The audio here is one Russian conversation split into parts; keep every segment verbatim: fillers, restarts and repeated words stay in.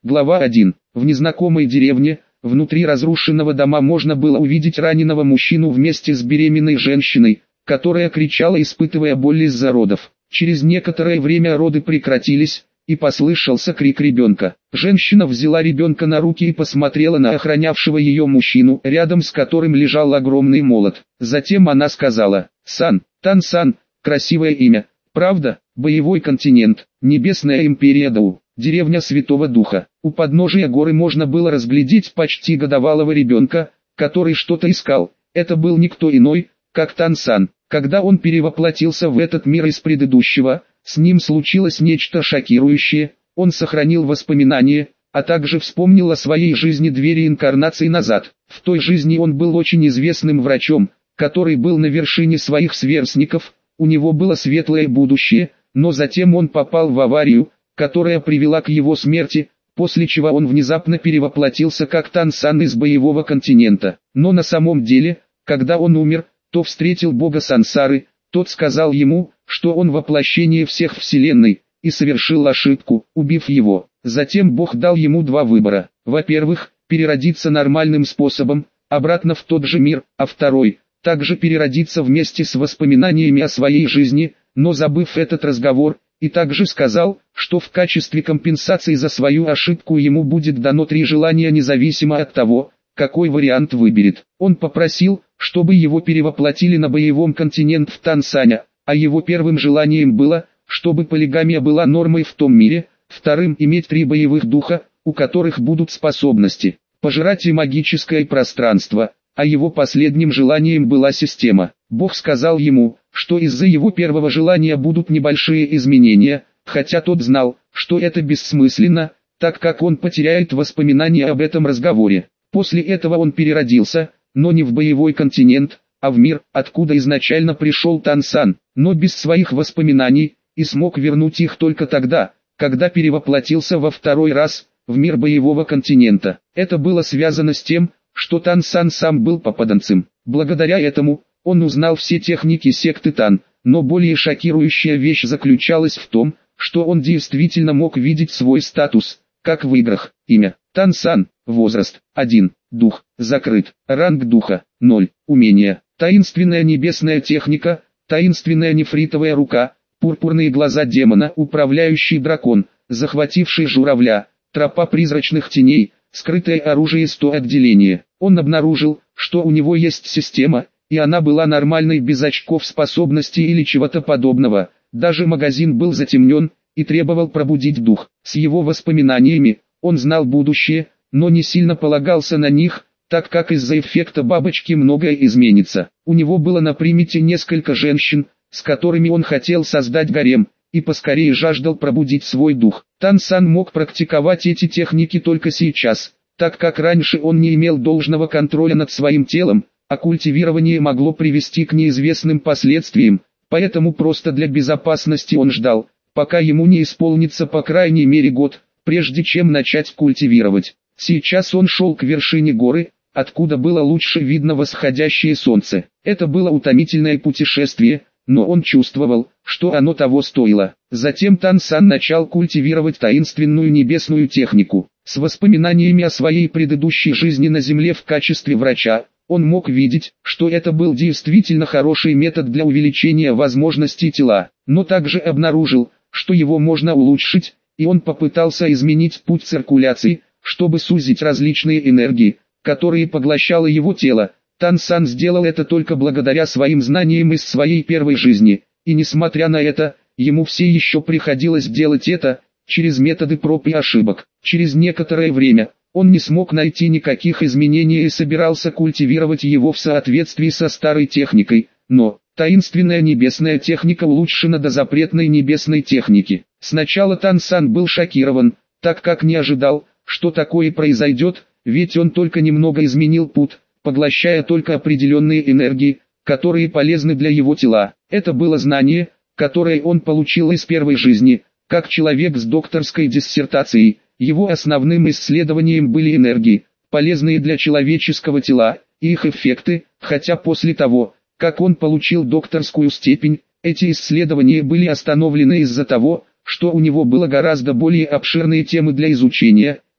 Глава один. В незнакомой деревне, внутри разрушенного дома можно было увидеть раненого мужчину вместе с беременной женщиной, которая кричала, испытывая боль из-за родов. Через некоторое время роды прекратились, и послышался крик ребенка. Женщина взяла ребенка на руки и посмотрела на охранявшего ее мужчину, рядом с которым лежал огромный молот. Затем она сказала: «Сан, Тан-сан, красивое имя, правда? Боевой континент, Небесная империя Дау, деревня Святого Духа». У подножия горы можно было разглядеть почти годовалого ребенка, который что-то искал. Это был никто иной, как Тан-сан. Когда он перевоплотился в этот мир из предыдущего, с ним случилось нечто шокирующее. Он сохранил воспоминания, а также вспомнил о своей жизни две реинкарнации назад. В той жизни он был очень известным врачом, который был на вершине своих сверстников. У него было светлое будущее, но затем он попал в аварию, которая привела к его смерти, после чего он внезапно перевоплотился как Тан-сан из боевого континента. Но на самом деле, когда он умер, то встретил бога Сансары. Тот сказал ему, что он воплощение всех вселенной, и совершил ошибку, убив его. Затем Бог дал ему два выбора. Во-первых, переродиться нормальным способом, обратно в тот же мир, а второй, также переродиться вместе с воспоминаниями о своей жизни, но забыв этот разговор, и также сказал, что в качестве компенсации за свою ошибку ему будет дано три желания независимо от того, какой вариант выберет. Он попросил, чтобы его перевоплотили на боевом континент в Тансаня, а его первым желанием было, чтобы полигамия была нормой в том мире, вторым иметь три боевых духа, у которых будут способности пожирать и магическое пространство, а его последним желанием была система. Бог сказал ему, что из-за его первого желания будут небольшие изменения, хотя тот знал, что это бессмысленно, так как он потеряет воспоминания об этом разговоре. После этого он переродился, но не в боевой континент, а в мир, откуда изначально пришел Тан-сан, но без своих воспоминаний, и смог вернуть их только тогда, когда перевоплотился во второй раз, в мир боевого континента. Это было связано с тем, что Тан-сан сам был попаданцем. Благодаря этому, он узнал все техники секты Тан, но более шокирующая вещь заключалась в том, что он действительно мог видеть свой статус, как в играх. Имя Тан-сан, возраст один, дух закрыт, ранг духа ноль, умение таинственная небесная техника, таинственная нефритовая рука, пурпурные глаза демона, управляющий дракон, захвативший журавля, тропа призрачных теней, скрытое оружие сто отделения. Он обнаружил, что у него есть система, и она была нормальной без очков способностей или чего-то подобного. Даже магазин был затемнен и требовал пробудить дух. С его воспоминаниями, он знал будущее, но не сильно полагался на них, так как из-за эффекта бабочки многое изменится. У него было на примете несколько женщин, с которыми он хотел создать гарем, и поскорее жаждал пробудить свой дух. Тан-сан мог практиковать эти техники только сейчас, так как раньше он не имел должного контроля над своим телом, а культивирование могло привести к неизвестным последствиям, поэтому просто для безопасности он ждал, пока ему не исполнится по крайней мере год, прежде чем начать культивировать. Сейчас он шел к вершине горы, откуда было лучше видно восходящее солнце. Это было утомительное путешествие, но он чувствовал, что оно того стоило. Затем Тан-сан начал культивировать таинственную небесную технику. С воспоминаниями о своей предыдущей жизни на земле в качестве врача, он мог видеть, что это был действительно хороший метод для увеличения возможностей тела, но также обнаружил, что его можно улучшить, и он попытался изменить путь циркуляции, чтобы сузить различные энергии, которые поглощало его тело. Тан-сан сделал это только благодаря своим знаниям из своей первой жизни, и несмотря на это, ему все еще приходилось делать это, через методы проб и ошибок. Через некоторое время, он не смог найти никаких изменений и собирался культивировать его в соответствии со старой техникой, но таинственная небесная техника улучшена до запретной небесной техники. Сначала Тан-сан был шокирован, так как не ожидал, что такое произойдет, ведь он только немного изменил путь, поглощая только определенные энергии, которые полезны для его тела. Это было знание, которое он получил из первой жизни, как человек с докторской диссертацией. Его основным исследованием были энергии, полезные для человеческого тела, и их эффекты, хотя после того, как он получил докторскую степень, эти исследования были остановлены из-за того, что у него было гораздо более обширные темы для изучения,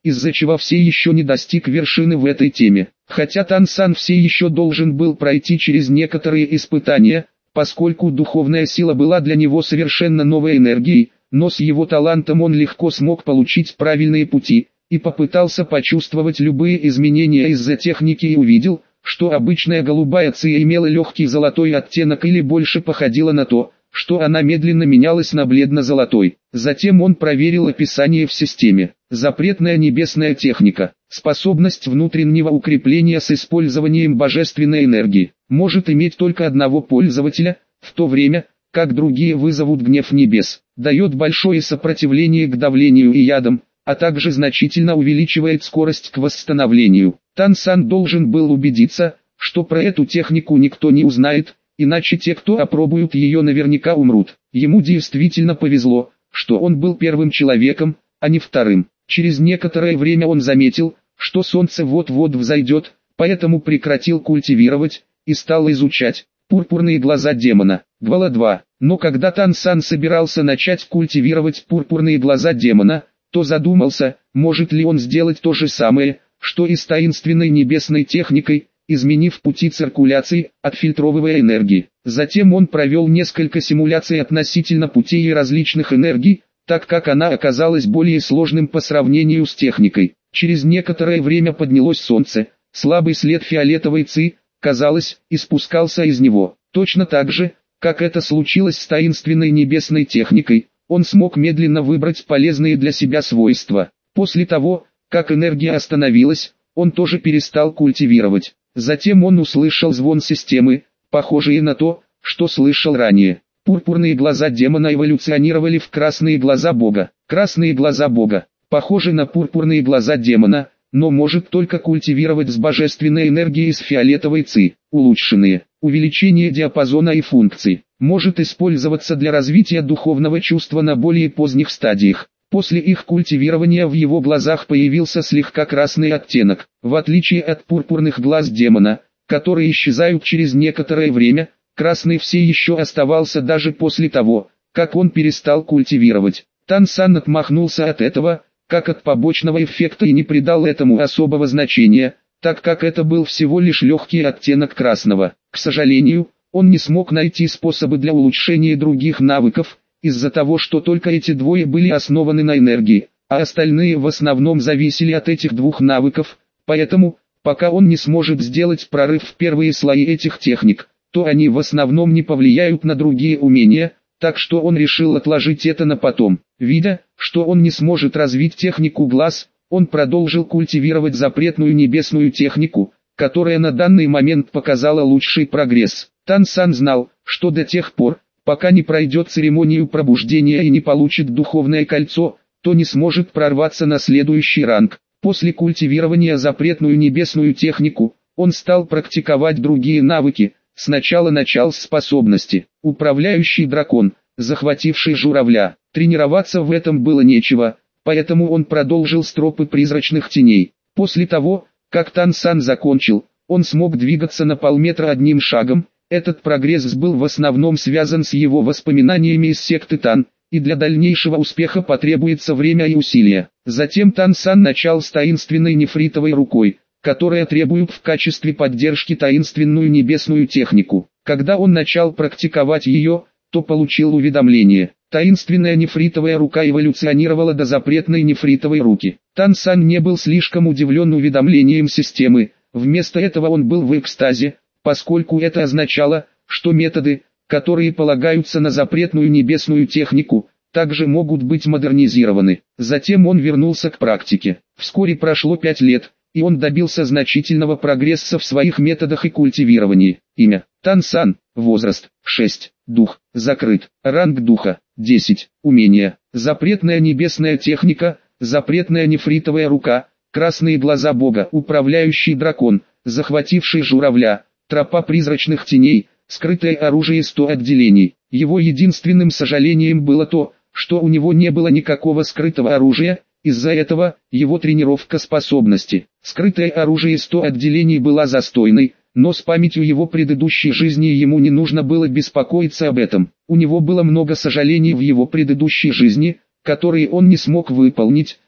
из-за чего все еще не достиг вершины в этой теме. Хотя Тан Сан все еще должен был пройти через некоторые испытания, поскольку духовная сила была для него совершенно новой энергией, но с его талантом он легко смог получить правильные пути, и попытался почувствовать любые изменения из-за техники и увидел, что обычная голубая ци имела легкий золотой оттенок или больше походила на то, что она медленно менялась на бледно-золотой. Затем он проверил описание в системе. Запретная небесная техника. Способность внутреннего укрепления с использованием божественной энергии. Может иметь только одного пользователя, в то время, как другие вызовут гнев небес. Дает большое сопротивление к давлению и ядам, а также значительно увеличивает скорость к восстановлению. Тан Сан должен был убедиться, что про эту технику никто не узнает, иначе те, кто опробуют ее, наверняка умрут. Ему действительно повезло, что он был первым человеком, а не вторым. Через некоторое время он заметил, что солнце вот-вот взойдет, поэтому прекратил культивировать и стал изучать пурпурные глаза демона. Гвала два. Но когда Тан Сан собирался начать культивировать пурпурные глаза демона, то задумался, может ли он сделать то же самое, что и с таинственной небесной техникой, изменив пути циркуляции, отфильтровывая энергии. Затем он провел несколько симуляций относительно путей и различных энергий, так как она оказалась более сложным по сравнению с техникой. Через некоторое время поднялось солнце, слабый след фиолетовой ци, казалось, испускался из него. Точно так же, как это случилось с таинственной небесной техникой, он смог медленно выбрать полезные для себя свойства. После того, как энергия остановилась, он тоже перестал культивировать. Затем он услышал звон системы, похожий на то, что слышал ранее. Пурпурные глаза демона эволюционировали в красные глаза бога. Красные глаза бога похожи на пурпурные глаза демона, но может только культивировать с божественной энергией из фиолетовой ци. Улучшенные. Увеличение диапазона и функций. Может использоваться для развития духовного чувства на более поздних стадиях. После их культивирования в его глазах появился слегка красный оттенок. В отличие от пурпурных глаз демона, которые исчезают через некоторое время, красный все еще оставался даже после того, как он перестал культивировать. Тан Сан отмахнулся от этого, как от побочного эффекта, и не придал этому особого значения, так как это был всего лишь легкий оттенок красного. К сожалению, он не смог найти способы для улучшения других навыков, из-за того, что только эти двое были основаны на энергии, а остальные в основном зависели от этих двух навыков, поэтому, пока он не сможет сделать прорыв в первые слои этих техник, то они в основном не повлияют на другие умения, так что он решил отложить это на потом. Видя, что он не сможет развить технику глаз, он продолжил культивировать запретную небесную технику, которая на данный момент показала лучший прогресс. Тан Сан знал, что до тех пор, пока не пройдет церемонию пробуждения и не получит духовное кольцо, то не сможет прорваться на следующий ранг. После культивирования запретную небесную технику, он стал практиковать другие навыки. Сначала начал с способности «Управляющий дракон», захвативший журавля. Тренироваться в этом было нечего, поэтому он продолжил с тропы призрачных теней. После того, как Тан Сан закончил, он смог двигаться на полметра одним шагом. Этот прогресс был в основном связан с его воспоминаниями из секты Тан, и для дальнейшего успеха потребуется время и усилия. Затем Тан Сан начал с таинственной нефритовой рукой, которая требует в качестве поддержки таинственную небесную технику. Когда он начал практиковать ее, то получил уведомление. Таинственная нефритовая рука эволюционировала до запретной нефритовой руки. Тан Сан не был слишком удивлен уведомлением системы, вместо этого он был в экстазе, поскольку это означало, что методы, которые полагаются на запретную небесную технику, также могут быть модернизированы. Затем он вернулся к практике. Вскоре прошло пять лет, и он добился значительного прогресса в своих методах и культивировании. Имя – Тан Сан, возраст – шесть, дух – закрыт, ранг духа – десять, умения – запретная небесная техника, запретная нефритовая рука, красные глаза бога, управляющий дракон, захвативший журавля, тропа призрачных теней, скрытое оружие сто отделений. Его единственным сожалением было то, что у него не было никакого скрытого оружия. Из-за этого, его тренировка способности, скрытое оружие сто отделений была застойной, но с памятью его предыдущей жизни ему не нужно было беспокоиться об этом. У него было много сожалений в его предыдущей жизни, которые он не смог выполнить,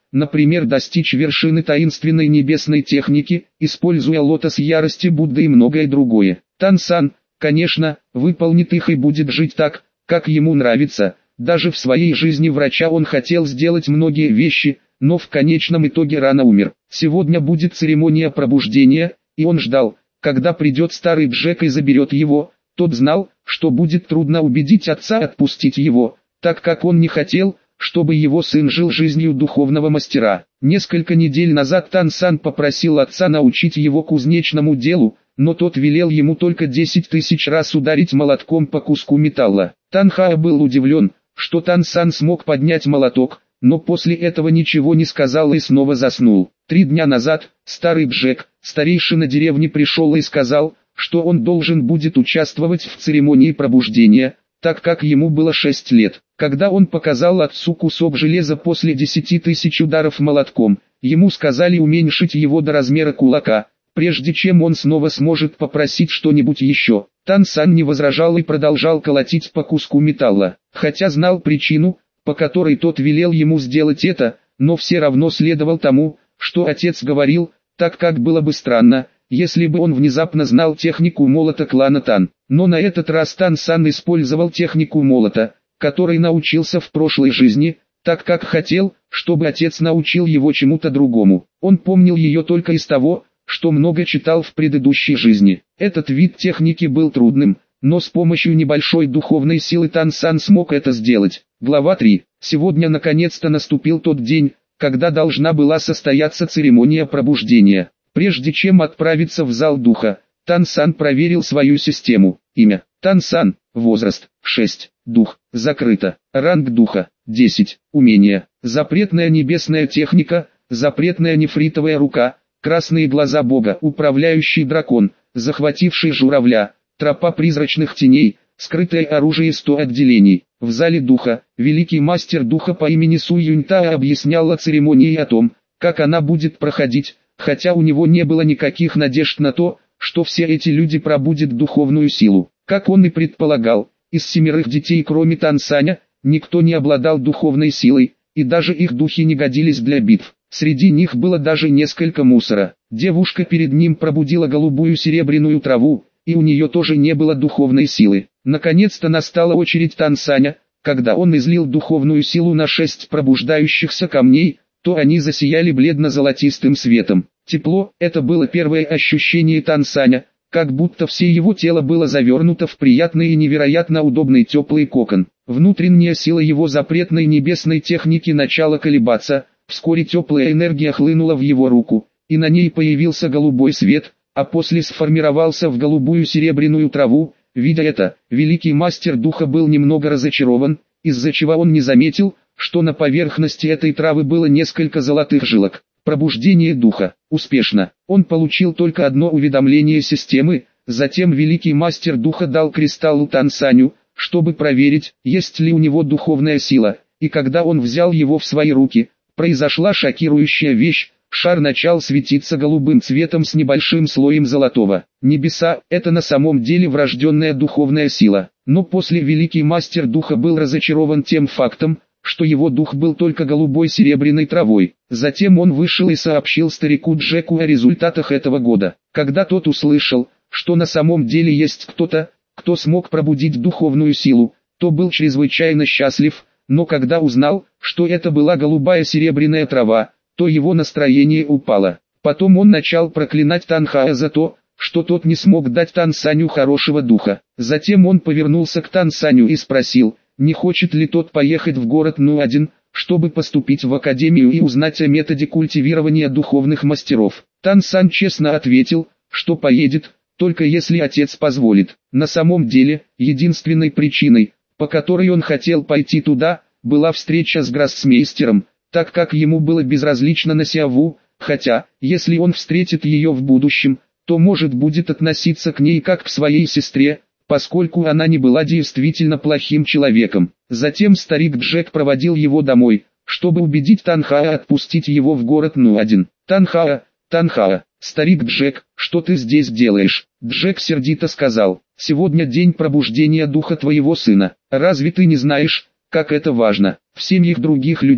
например, достичь вершины таинственной небесной техники, используя лотос ярости Будды и многое другое. Тан-сан, конечно, выполнит их и будет жить так, как ему нравится. Даже в своей жизни врача он хотел сделать многие вещи, но в конечном итоге рано умер. Сегодня будет церемония пробуждения, и он ждал, когда придет старый Джек и заберет его. Тот знал, что будет трудно убедить отца отпустить его, так как он не хотел, чтобы его сын жил жизнью духовного мастера. Несколько недель назад Тан-сан попросил отца научить его кузнечному делу, но тот велел ему только десять тысяч раз ударить молотком по куску металла. Тан-ха был удивлен, что Тан-сан смог поднять молоток, но после этого ничего не сказал и снова заснул. Три дня назад, старый Джек, старейшина деревни, пришел и сказал, что он должен будет участвовать в церемонии пробуждения, так как ему было шесть лет. Когда он показал отцу кусок железа после десяти тысяч ударов молотком, ему сказали уменьшить его до размера кулака, прежде чем он снова сможет попросить что-нибудь еще. Тан-сан не возражал и продолжал колотить по куску металла, хотя знал причину, по которой тот велел ему сделать это, но все равно следовал тому, что отец говорил, так как было бы странно, если бы он внезапно знал технику молота клана Тан. Но на этот раз Тан-сан использовал технику молота, которой научился в прошлой жизни, так как хотел, чтобы отец научил его чему-то другому. Он помнил ее только из того, что много читал в предыдущей жизни. Этот вид техники был трудным, но с помощью небольшой духовной силы Тан-сан смог это сделать. Глава три. Сегодня наконец-то наступил тот день, когда должна была состояться церемония пробуждения. Прежде чем отправиться в зал духа, Тан-сан проверил свою систему. Имя: Тан-сан. Возраст: шесть. Дух: закрыто. Ранг духа: десять. Умение: запретная небесная техника, запретная нефритовая рука, красные глаза бога, управляющий дракон, захвативший журавля, тропа призрачных теней, скрытое оружие, сто отделений. В зале духа, великий мастер духа по имени Су Юньта объяснял о церемонии и о том, как она будет проходить, хотя у него не было никаких надежд на то, что все эти люди пробудят духовную силу. Как он и предполагал, из семерых детей кроме Тан-саня, никто не обладал духовной силой, и даже их духи не годились для битв. Среди них было даже несколько мусора. Девушка перед ним пробудила голубую серебряную траву, и у нее тоже не было духовной силы. Наконец-то настала очередь Тан-саня. Когда он излил духовную силу на шесть пробуждающихся камней, то они засияли бледно-золотистым светом. Тепло – это было первое ощущение Тан-саня, как будто все его тело было завернуто в приятный и невероятно удобный теплый кокон. Внутренняя сила его запретной небесной техники начала колебаться, вскоре теплая энергия хлынула в его руку, и на ней появился голубой свет, а после сформировался в голубую серебряную траву. Видя это, великий мастер духа был немного разочарован, из-за чего он не заметил, что на поверхности этой травы было несколько золотых жилок. Пробуждение духа. Успешно. Он получил только одно уведомление системы, затем великий мастер духа дал кристаллу Тан-саню, чтобы проверить, есть ли у него духовная сила, и когда он взял его в свои руки, произошла шокирующая вещь. Шар начал светиться голубым цветом с небольшим слоем золотого. Небеса – это на самом деле врожденная духовная сила. Но после великий мастер духа был разочарован тем фактом, что его дух был только голубой серебряной травой. Затем он вышел и сообщил старику Джеку о результатах этого года. Когда тот услышал, что на самом деле есть кто-то, кто смог пробудить духовную силу, то был чрезвычайно счастлив, но когда узнал, что это была голубая серебряная трава, то его настроение упало. Потом он начал проклинать Тан-хая за то, что тот не смог дать Тан-саню хорошего духа. Затем он повернулся к Тан-саню и спросил, не хочет ли тот поехать в город Ну-один, чтобы поступить в академию и узнать о методе культивирования духовных мастеров. Тан-сан честно ответил, что поедет, только если отец позволит. На самом деле, единственной причиной, по которой он хотел пойти туда, была встреча с гроссмейстером, так как ему было безразлично на Сиаву, хотя, если он встретит ее в будущем, то может будет относиться к ней как к своей сестре, поскольку она не была действительно плохим человеком. Затем старик Джек проводил его домой, чтобы убедить Тан-хая отпустить его в город Ну-один. «Тан-хая, Тан-хая, старик Джек, что ты здесь делаешь?» Джек сердито сказал, «Сегодня день пробуждения духа твоего сына. Разве ты не знаешь, как это важно? В семьях других людей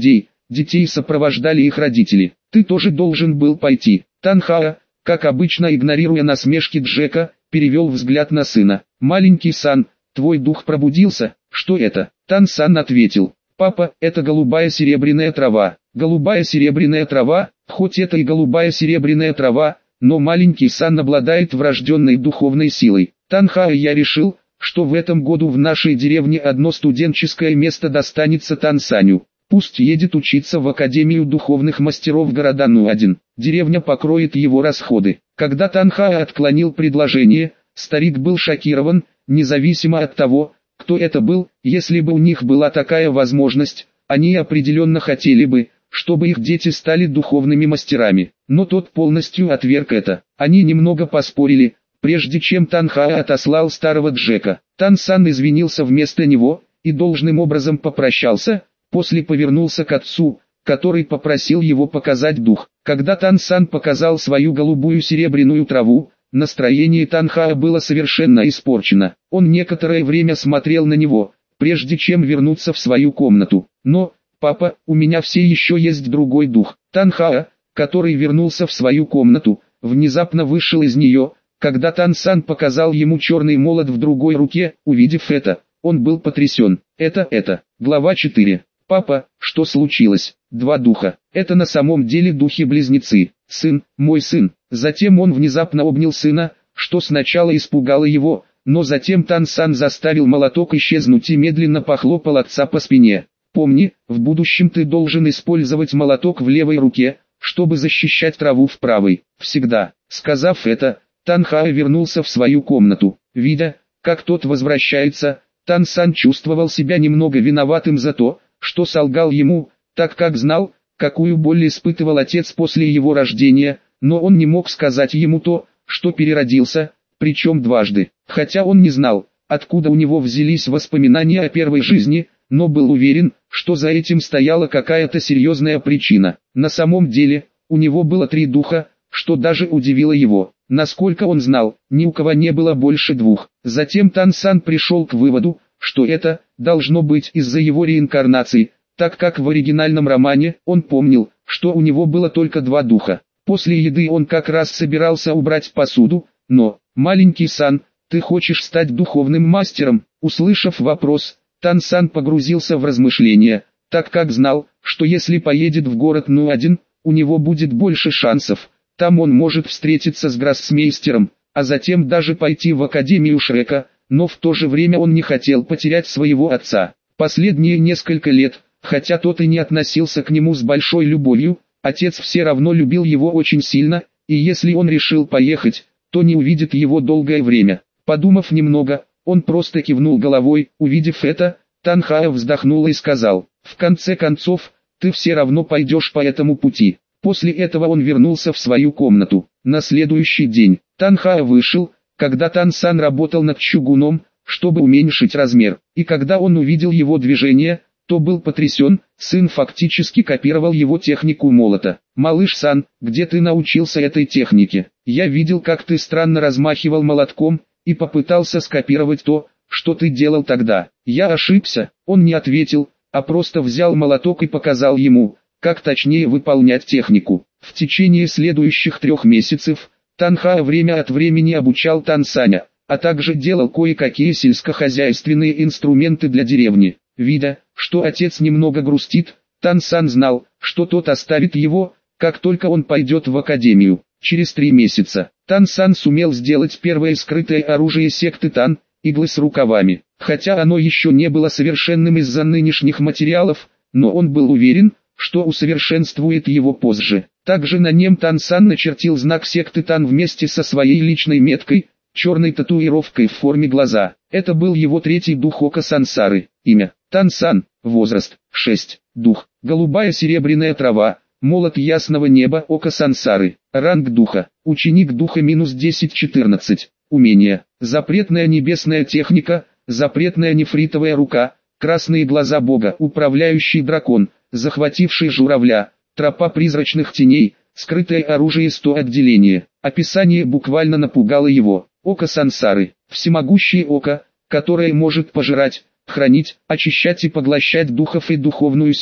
Детей сопровождали их родители. Ты тоже должен был пойти. Танхаа, как обычно игнорируя насмешки Джека, перевел взгляд на сына. Маленький Сан, твой дух пробудился, что это? Тан Сан ответил. Папа, это голубая серебряная трава. Голубая серебряная трава, хоть это и голубая серебряная трава, но маленький Сан обладает врожденной духовной силой. Танхаа, я решил, что в этом году в нашей деревне одно студенческое место достанется Тан Саню. Пусть едет учиться в Академию духовных мастеров города Ну-один. Деревня покроет его расходы. Когда Танхаа отклонил предложение, старик был шокирован, независимо от того, кто это был. Если бы у них была такая возможность, они определенно хотели бы, чтобы их дети стали духовными мастерами. Но тот полностью отверг это. Они немного поспорили, прежде чем Танхаа отослал старого Джека. Тан Сан извинился вместо него и должным образом попрощался. После повернулся к отцу, который попросил его показать дух. Когда Тан Сан показал свою голубую серебряную траву, настроение Танхаа было совершенно испорчено. Он некоторое время смотрел на него, прежде чем вернуться в свою комнату. Но, папа, у меня все еще есть другой дух. Танхаа, который вернулся в свою комнату, внезапно вышел из нее, когда Тан Сан показал ему черный молот в другой руке. Увидев это, он был потрясен. Это, это, глава четыре. Папа, что случилось? Два духа. Это на самом деле духи-близнецы. Сын, мой сын. Затем он внезапно обнял сына, что сначала испугало его, но затем Тан Сан заставил молоток исчезнуть и медленно похлопал отца по спине. Помни, в будущем ты должен использовать молоток в левой руке, чтобы защищать траву в правой. Всегда. Сказав это, Танхаа вернулся в свою комнату. Видя, как тот возвращается, Тан Сан чувствовал себя немного виноватым за то, что солгал ему, так как знал, какую боль испытывал отец после его рождения, но он не мог сказать ему то, что переродился, причем дважды. Хотя он не знал, откуда у него взялись воспоминания о первой жизни, но был уверен, что за этим стояла какая-то серьезная причина. На самом деле, у него было три духа, что даже удивило его. Насколько он знал, ни у кого не было больше двух. Затем Тан Сан пришел к выводу, что это должно быть из-за его реинкарнации, так как в оригинальном романе он помнил, что у него было только два духа. После еды он как раз собирался убрать посуду, но, маленький Сан, ты хочешь стать духовным мастером? Услышав вопрос, Тан Сан погрузился в размышления, так как знал, что если поедет в город Ну-один, у него будет больше шансов, там он может встретиться с гроссмейстером, а затем даже пойти в Академию Шрека. Но в то же время он не хотел потерять своего отца. Последние несколько лет, хотя тот и не относился к нему с большой любовью, отец все равно любил его очень сильно, и если он решил поехать, то не увидит его долгое время. Подумав немного, он просто кивнул головой. Увидев это, Танхаа вздохнул и сказал, в конце концов, ты все равно пойдешь по этому пути. После этого он вернулся в свою комнату. На следующий день, Танхаа вышел, когда Тан Сан работал над чугуном, чтобы уменьшить размер, и когда он увидел его движение, то был потрясен. Сын фактически копировал его технику молота. «Малыш Сан, где ты научился этой технике? Я видел, как ты странно размахивал молотком, и попытался скопировать то, что ты делал тогда». «Я ошибся», он не ответил, а просто взял молоток и показал ему, как точнее выполнять технику. В течение следующих трех месяцев, Танхаа время от времени обучал Тан Саня, а также делал кое-какие сельскохозяйственные инструменты для деревни. Видя, что отец немного грустит, Тан Сан знал, что тот оставит его, как только он пойдет в академию. Через три месяца, Тан Сан сумел сделать первое скрытое оружие секты Тан, иглы с рукавами. Хотя оно еще не было совершенным из-за нынешних материалов, но он был уверен, что усовершенствует его позже. Также на нем Тан Сан начертил знак секты Тан вместе со своей личной меткой, черной татуировкой в форме глаза. Это был его третий дух Ока Сансары. Имя Тан Сан, возраст шесть, дух голубая серебряная трава, молот ясного неба Ока Сансары, ранг духа, ученик духа минус десять четырнадцать, умение, запретная небесная техника, запретная нефритовая рука, красные глаза бога, управляющий дракон, захвативший журавля, тропа призрачных теней, скрытое оружие сто отделения. Описание буквально напугало его. Око Сансары, всемогущее око, которое может пожирать, хранить, очищать и поглощать духов и духовную силу.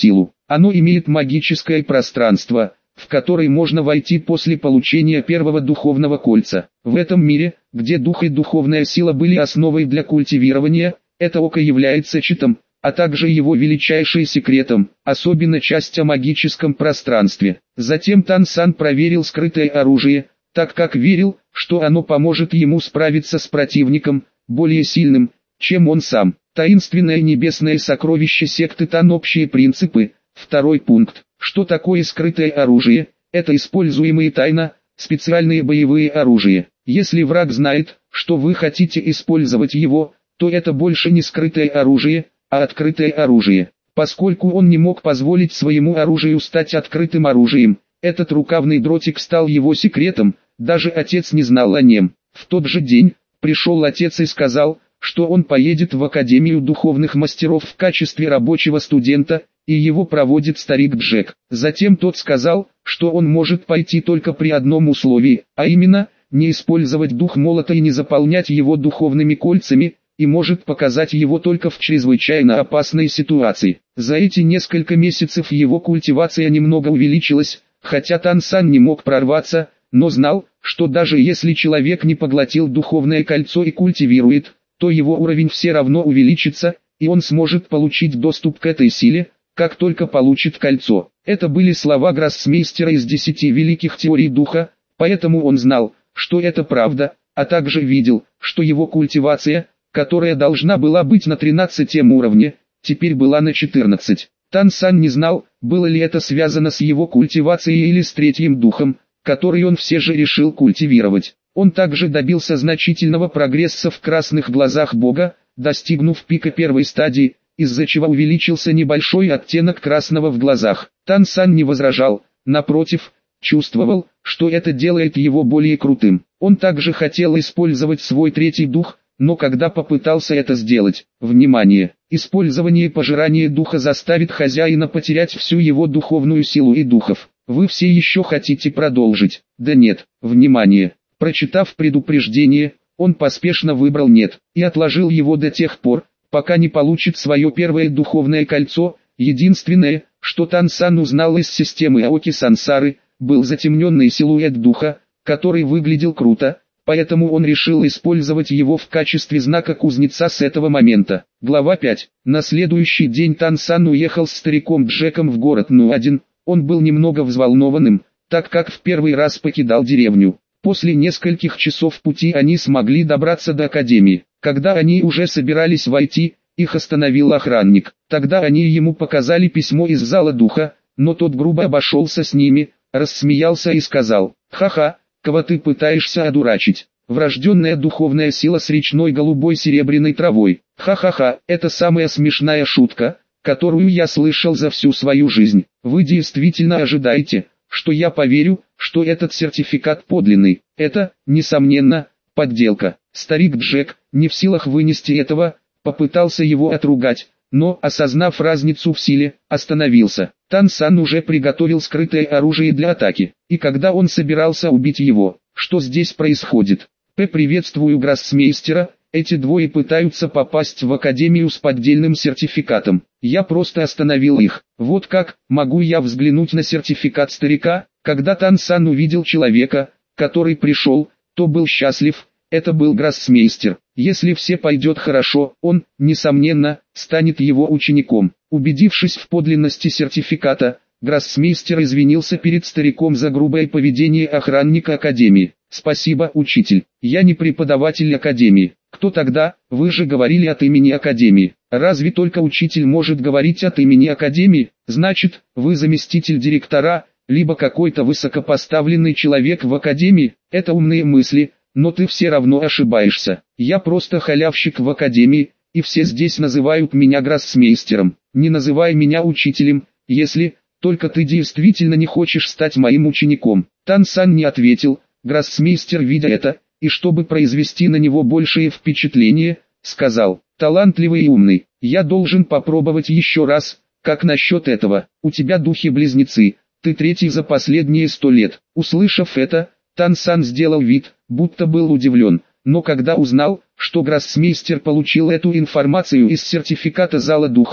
Оно имеет магическое пространство, в который можно войти после получения первого духовного кольца. В этом мире, где дух и духовная сила были основой для культивирования, это око является читом, а также его величайшим секретом, особенно часть о магическом пространстве. Затем Тан Сан проверил скрытое оружие, так как верил, что оно поможет ему справиться с противником, более сильным, чем он сам. Таинственное небесное сокровище секты Тан. Общие принципы. Второй пункт. Что такое скрытое оружие? Это используемые тайно, специальные боевые оружия. Если враг знает, что вы хотите использовать его, то это больше не скрытое оружие, а открытое оружие. Поскольку он не мог позволить своему оружию стать открытым оружием, этот рукавный дротик стал его секретом, даже отец не знал о нем. В тот же день, пришел отец и сказал, что он поедет в Академию Духовных Мастеров в качестве рабочего студента, и его проводит старик Джек. Затем тот сказал, что он может пойти только при одном условии, а именно, не использовать дух молота и не заполнять его духовными кольцами, и может показать его только в чрезвычайно опасной ситуации. За эти несколько месяцев его культивация немного увеличилась, хотя Тан Сан не мог прорваться, но знал, что даже если человек не поглотил духовное кольцо и культивирует, то его уровень все равно увеличится, и он сможет получить доступ к этой силе, как только получит кольцо. Это были слова гроссмейстера из десяти великих теорий духа, поэтому он знал, что это правда, а также видел, что его культивация, которая должна была быть на тринадцатом уровне, теперь была на четырнадцатом. Тан Сан не знал, было ли это связано с его культивацией или с третьим духом, который он все же решил культивировать. Он также добился значительного прогресса в красных глазах Бога, достигнув пика первой стадии, из-за чего увеличился небольшой оттенок красного в глазах. Тан Сан не возражал, напротив, чувствовал, что это делает его более крутым. Он также хотел использовать свой третий дух, но когда попытался это сделать, внимание, использование пожирания духа заставит хозяина потерять всю его духовную силу и духов. Вы все еще хотите продолжить? Да нет, внимание. Прочитав предупреждение, он поспешно выбрал «нет» и отложил его до тех пор, пока не получит свое первое духовное кольцо. Единственное, что Тан Сан узнал из системы Аоки Сансары, был затемненный силуэт духа, который выглядел круто, поэтому он решил использовать его в качестве знака кузнеца с этого момента. Глава пять. На следующий день Тан Сан уехал с стариком Джеком в город Нуадин. Он был немного взволнованным, так как в первый раз покидал деревню. После нескольких часов пути они смогли добраться до Академии. Когда они уже собирались войти, их остановил охранник. Тогда они ему показали письмо из зала духа, но тот грубо обошелся с ними, рассмеялся и сказал: «Ха-ха, кого ты пытаешься одурачить? Врожденная духовная сила с речной голубой серебряной травой. Ха-ха-ха, это самая смешная шутка, которую я слышал за всю свою жизнь. Вы действительно ожидаете, что я поверю, что этот сертификат подлинный? Это, несомненно, подделка». Старик Джек, не в силах вынести этого, попытался его отругать, но, осознав разницу в силе, остановился. Тан Сан уже приготовил скрытое оружие для атаки, и когда он собирался убить его, что здесь происходит? П. Приветствую гроссмейстера, эти двое пытаются попасть в Академию с поддельным сертификатом. Я просто остановил их. Вот как, могу я взглянуть на сертификат старика? Когда Тан Сан увидел человека, который пришел, то был счастлив. Это был гроссмейстер. Если все пойдет хорошо, он, несомненно, станет его учеником. Убедившись в подлинности сертификата, гроссмейстер извинился перед стариком за грубое поведение охранника Академии. «Спасибо, учитель. Я не преподаватель Академии. Кто тогда? Вы же говорили от имени Академии. Разве только учитель может говорить от имени Академии? Значит, вы заместитель директора, либо какой-то высокопоставленный человек в Академии?» Это умные мысли. Но ты все равно ошибаешься. Я просто халявщик в Академии, и все здесь называют меня гроссмейстером. Не называй меня учителем, если только ты действительно не хочешь стать моим учеником. Тан Сан не ответил. Гроссмейстер, видя это, и чтобы произвести на него большее впечатление, сказал: «Талантливый и умный, я должен попробовать еще раз. Как насчет этого? У тебя духи-близнецы, ты третий за последние сто лет». Услышав это, Тан Сан сделал вид, будто был удивлен, но когда узнал, что гроссмейстер получил эту информацию из сертификата зала духа,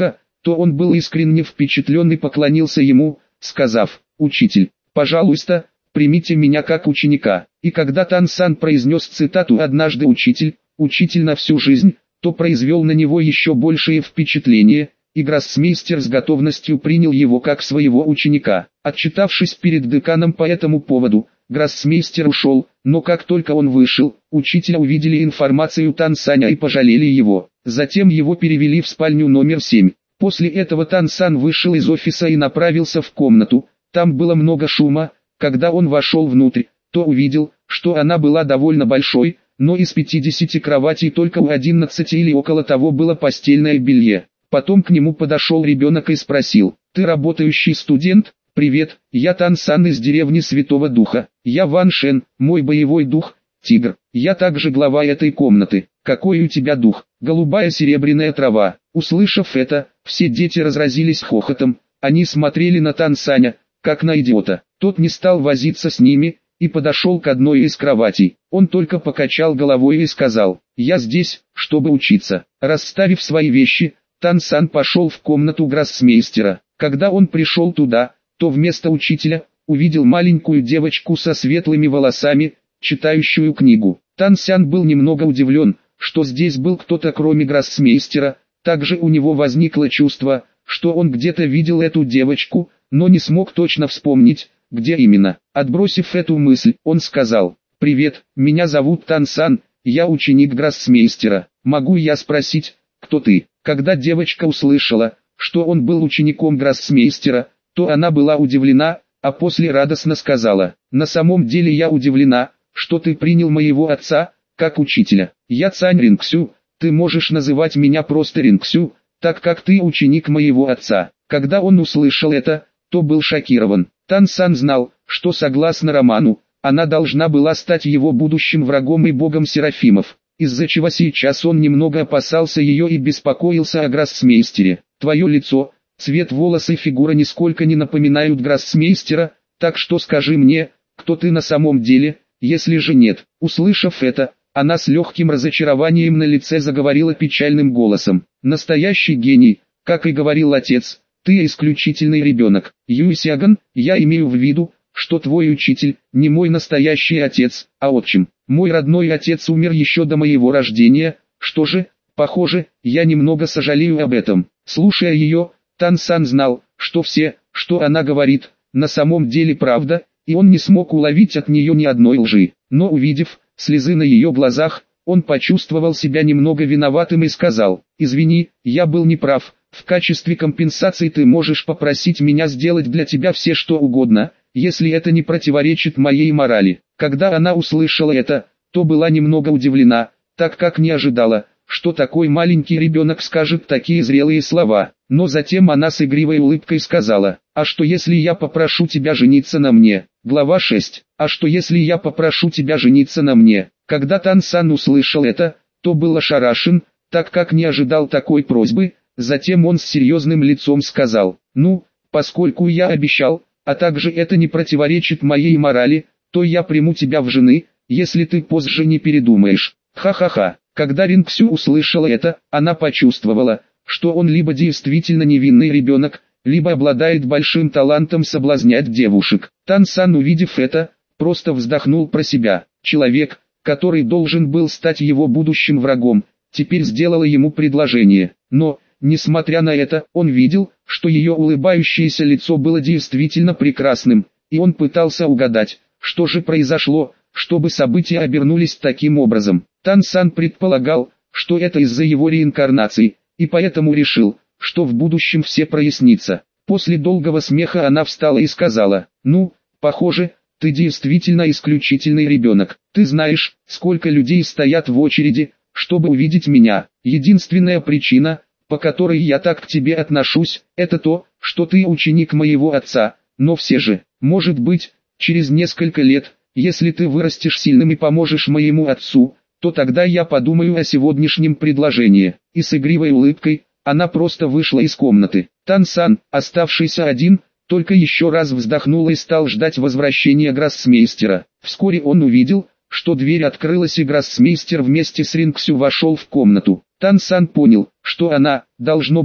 то он был искренне впечатлен и поклонился ему, сказав: «Учитель, пожалуйста, примите меня как ученика». И когда Тан Сан произнес цитату «однажды учитель, учитель на всю жизнь», то произвел на него еще большее впечатление, и гроссмейстер с готовностью принял его как своего ученика. Отчитавшись перед деканом по этому поводу, гроссмейстер ушел, но как только он вышел, учителя увидели информацию Тан Саня и пожалели его. Затем его перевели в спальню номер семь. После этого Тан Сан вышел из офиса и направился в комнату. Там было много шума. Когда он вошел внутрь, то увидел, что она была довольно большой, но из пятидесяти кроватей только у одиннадцати или около того было постельное белье. Потом к нему подошел ребенок и спросил: «Ты работающий студент?» «Привет, я Тан Сан из деревни Святого Духа. Я Ван Шен, мой боевой дух, тигр. Я также глава этой комнаты. Какой у тебя дух?» «Голубая серебряная трава». Услышав это, все дети разразились хохотом. Они смотрели на Тан Саня, как на идиота. Тот не стал возиться с ними, и подошел к одной из кроватей. Он только покачал головой и сказал: «Я здесь, чтобы учиться». Расставив свои вещи, Тан Сан пошел в комнату гроссмейстера. Когда он пришел туда, то вместо учителя увидел маленькую девочку со светлыми волосами, читающую книгу. Тан Сан был немного удивлен, что здесь был кто-то кроме гроссмейстера. Также у него возникло чувство, что он где-то видел эту девочку, но не смог точно вспомнить, где именно. Отбросив эту мысль, он сказал: «Привет, меня зовут Тан Сан, я ученик гроссмейстера. Могу я спросить, кто ты?» Когда девочка услышала, что он был учеником гроссмейстера, то она была удивлена, а после радостно сказала: «На самом деле я удивлена, что ты принял моего отца, как учителя. Я Цань Ринксю, ты можешь называть меня просто Ринксю, так как ты ученик моего отца». Когда он услышал это, то был шокирован. Тан Сан знал, что согласно роману, она должна была стать его будущим врагом и богом Серафимов, из-за чего сейчас он немного опасался ее и беспокоился о гроссмейстере. «Твое лицо, цвет волос и фигура нисколько не напоминают гроссмейстера, так что скажи мне, кто ты на самом деле, если же нет». Услышав это, она с легким разочарованием на лице заговорила печальным голосом: «Настоящий гений, как и говорил отец, ты исключительный ребенок. Юйсяган, я имею в виду, что твой учитель не мой настоящий отец, а отчим. Мой родной отец умер еще до моего рождения. Что же, похоже, я немного сожалею об этом». Слушая ее, Тан Сан знал, что все, что она говорит, на самом деле правда, и он не смог уловить от нее ни одной лжи. Но увидев слезы на ее глазах, он почувствовал себя немного виноватым и сказал: «Извини, я был неправ. В качестве компенсации ты можешь попросить меня сделать для тебя все что угодно, если это не противоречит моей морали». Когда она услышала это, то была немного удивлена, так как не ожидала, что такой маленький ребенок скажет такие зрелые слова. Но затем она с игривой улыбкой сказала: «А что если я попрошу тебя жениться на мне?» Глава шесть. «А что если я попрошу тебя жениться на мне?» Когда Тан Сан услышал это, то был ошарашен, так как не ожидал такой просьбы. Затем он с серьезным лицом сказал: «Ну, поскольку я обещал, а также это не противоречит моей морали, то я приму тебя в жены, если ты позже не передумаешь». Ха-ха-ха. Когда Ринксю услышала это, она почувствовала, что он либо действительно невинный ребенок, либо обладает большим талантом соблазнять девушек. Тан Сан, увидев это, просто вздохнул про себя. Человек, который должен был стать его будущим врагом, теперь сделала ему предложение. Но, несмотря на это, он видел, что ее улыбающееся лицо было действительно прекрасным, и он пытался угадать, что же произошло, чтобы события обернулись таким образом. Тан Сан предполагал, что это из-за его реинкарнации, и поэтому решил, что в будущем все прояснится. После долгого смеха она встала и сказала: «Ну, похоже, ты действительно исключительный ребенок. Ты знаешь, сколько людей стоят в очереди, чтобы увидеть меня. Единственная причина, по которой я так к тебе отношусь, это то, что ты ученик моего отца, но все же, может быть, через несколько лет, если ты вырастешь сильным и поможешь моему отцу, то тогда я подумаю о сегодняшнем предложении». И с игривой улыбкой, она просто вышла из комнаты. Тан Сан, оставшийся один, только еще раз вздохнул и стал ждать возвращения гроссмейстера. Вскоре он увидел, что дверь открылась и гроссмейстер вместе с Ринксю вошел в комнату. Тан Сан понял, что она, должно быть,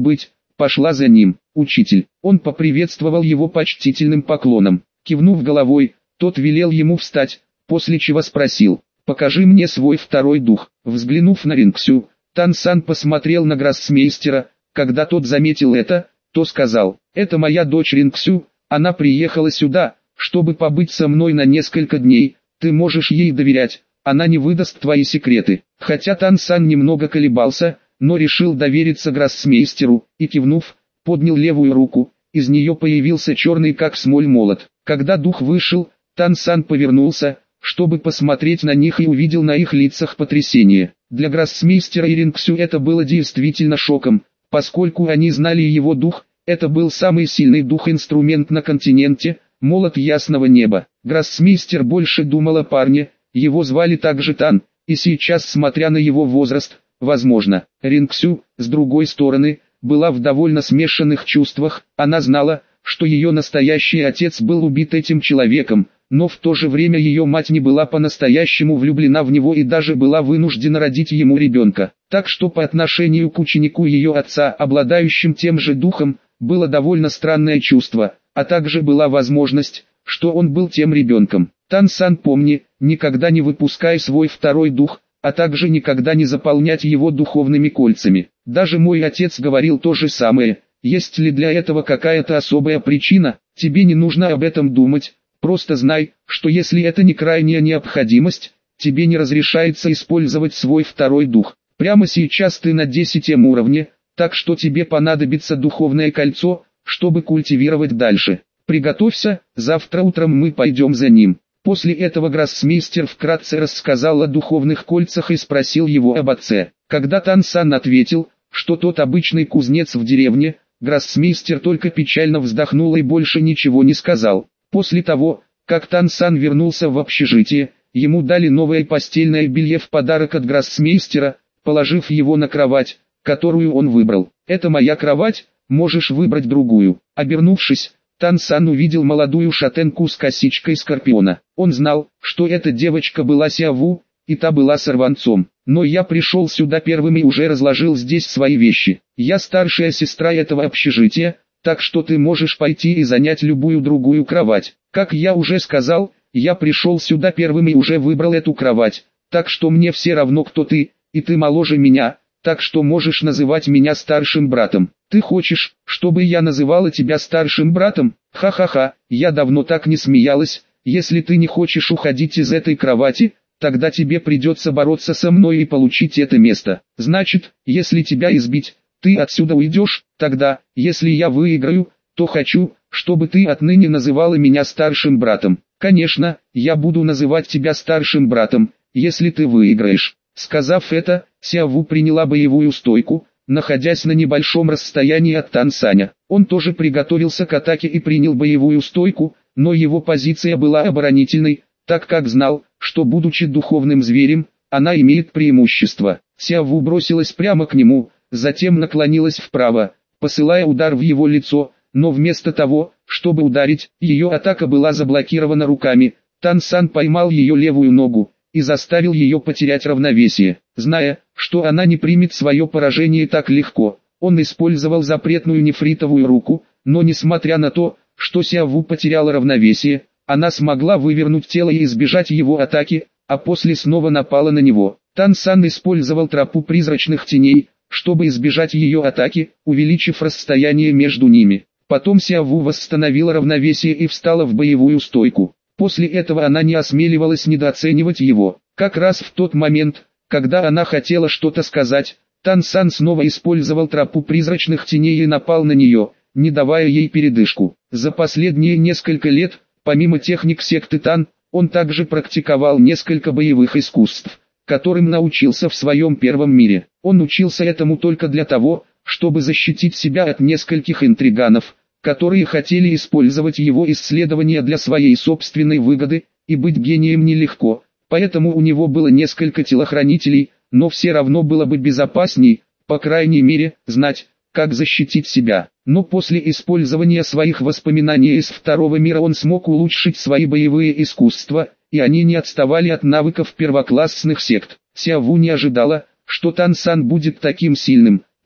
пошла за ним. Учитель. Он поприветствовал его почтительным поклоном. Кивнув головой, тот велел ему встать, после чего спросил: «Покажи мне свой второй дух». Взглянув на Рингсю, Тан Сан посмотрел на гроссмейстера. Когда тот заметил это, то сказал: «Это моя дочь Рингсю, она приехала сюда, чтобы побыть со мной на несколько дней, ты можешь ей доверять, она не выдаст твои секреты». Хотя Тан Сан немного колебался, но решил довериться гроссмейстеру, и кивнув, поднял левую руку, из нее появился черный как смоль молот. Когда дух вышел, Тан Сан повернулся, чтобы посмотреть на них, и увидел на их лицах потрясение. Для гроссмейстера и Рингсю это было действительно шоком, поскольку они знали его дух, это был самый сильный дух-инструмент на континенте, молот ясного неба. Гроссмейстер больше думал о парне, его звали также Тан, и сейчас, смотря на его возраст, возможно, Рингсю, с другой стороны, была в довольно смешанных чувствах. Она знала, что ее настоящий отец был убит этим человеком, но в то же время ее мать не была по-настоящему влюблена в него и даже была вынуждена родить ему ребенка. Так что по отношению к ученику ее отца, обладающим тем же духом, было довольно странное чувство, а также была возможность, что он был тем ребенком. Тан Сан, помни, никогда не выпускай свой второй дух, а также никогда не заполнять его духовными кольцами. Даже мой отец говорил то же самое. Есть ли для этого какая-то особая причина, тебе не нужно об этом думать, просто знай, что если это не крайняя необходимость, тебе не разрешается использовать свой второй дух. Прямо сейчас ты на десятом уровне, так что тебе понадобится духовное кольцо, чтобы культивировать дальше. Приготовься, завтра утром мы пойдем за ним. После этого гроссмейстер вкратце рассказал о духовных кольцах и спросил его об отце. Когда Тан Сан ответил, что тот обычный кузнец в деревне, гроссмейстер только печально вздохнул и больше ничего не сказал. После того, как Тан Сан вернулся в общежитие, ему дали новое постельное белье в подарок от гроссмейстера, положив его на кровать, которую он выбрал. «Это моя кровать, можешь выбрать другую». Обернувшись, Тан Сан увидел молодую шатенку с косичкой скорпиона. Он знал, что эта девочка была Сяову, и та была сорванцом. «Но я пришел сюда первым и уже разложил здесь свои вещи. Я старшая сестра этого общежития, так что ты можешь пойти и занять любую другую кровать. Как я уже сказал, я пришел сюда первым и уже выбрал эту кровать, так что мне все равно кто ты, и ты моложе меня, так что можешь называть меня старшим братом. Ты хочешь, чтобы я называла тебя старшим братом? Ха-ха-ха, я давно так не смеялась. Если ты не хочешь уходить из этой кровати, тогда тебе придется бороться со мной и получить это место. Значит, если тебя избить, ты отсюда уйдешь. Тогда, если я выиграю, то хочу, чтобы ты отныне называла меня старшим братом. Конечно, я буду называть тебя старшим братом, если ты выиграешь». Сказав это, Сяову приняла боевую стойку, находясь на небольшом расстоянии от Тан Саня. Он тоже приготовился к атаке и принял боевую стойку, но его позиция была оборонительной, так как знал, что будучи духовным зверем, она имеет преимущество. Сяову бросилась прямо к нему, затем наклонилась вправо, посылая удар в его лицо, но вместо того, чтобы ударить, ее атака была заблокирована руками. Тан Сан поймал ее левую ногу и заставил ее потерять равновесие. Зная, что она не примет свое поражение так легко, он использовал запретную нефритовую руку, но несмотря на то, что Сяову потеряла равновесие, она смогла вывернуть тело и избежать его атаки, а после снова напала на него. Тан Сан использовал тропу призрачных теней, чтобы избежать ее атаки, увеличив расстояние между ними. Потом Сяову восстановила равновесие и встала в боевую стойку. После этого она не осмеливалась недооценивать его. Как раз в тот момент, когда она хотела что-то сказать, Тан Сан снова использовал тропу призрачных теней и напал на нее, не давая ей передышку. За последние несколько лет, помимо техник секты Тан, он также практиковал несколько боевых искусств, которым научился в своем первом мире. Он учился этому только для того, чтобы защитить себя от нескольких интриганов, которые хотели использовать его исследования для своей собственной выгоды, и быть гением нелегко, поэтому у него было несколько телохранителей, но все равно было бы безопасней, по крайней мере, знать, как защитить себя. Но после использования своих воспоминаний из второго мира он смог улучшить свои боевые искусства, и они не отставали от навыков первоклассных сект. Сяову не ожидала, что Тан Сан будет таким сильным,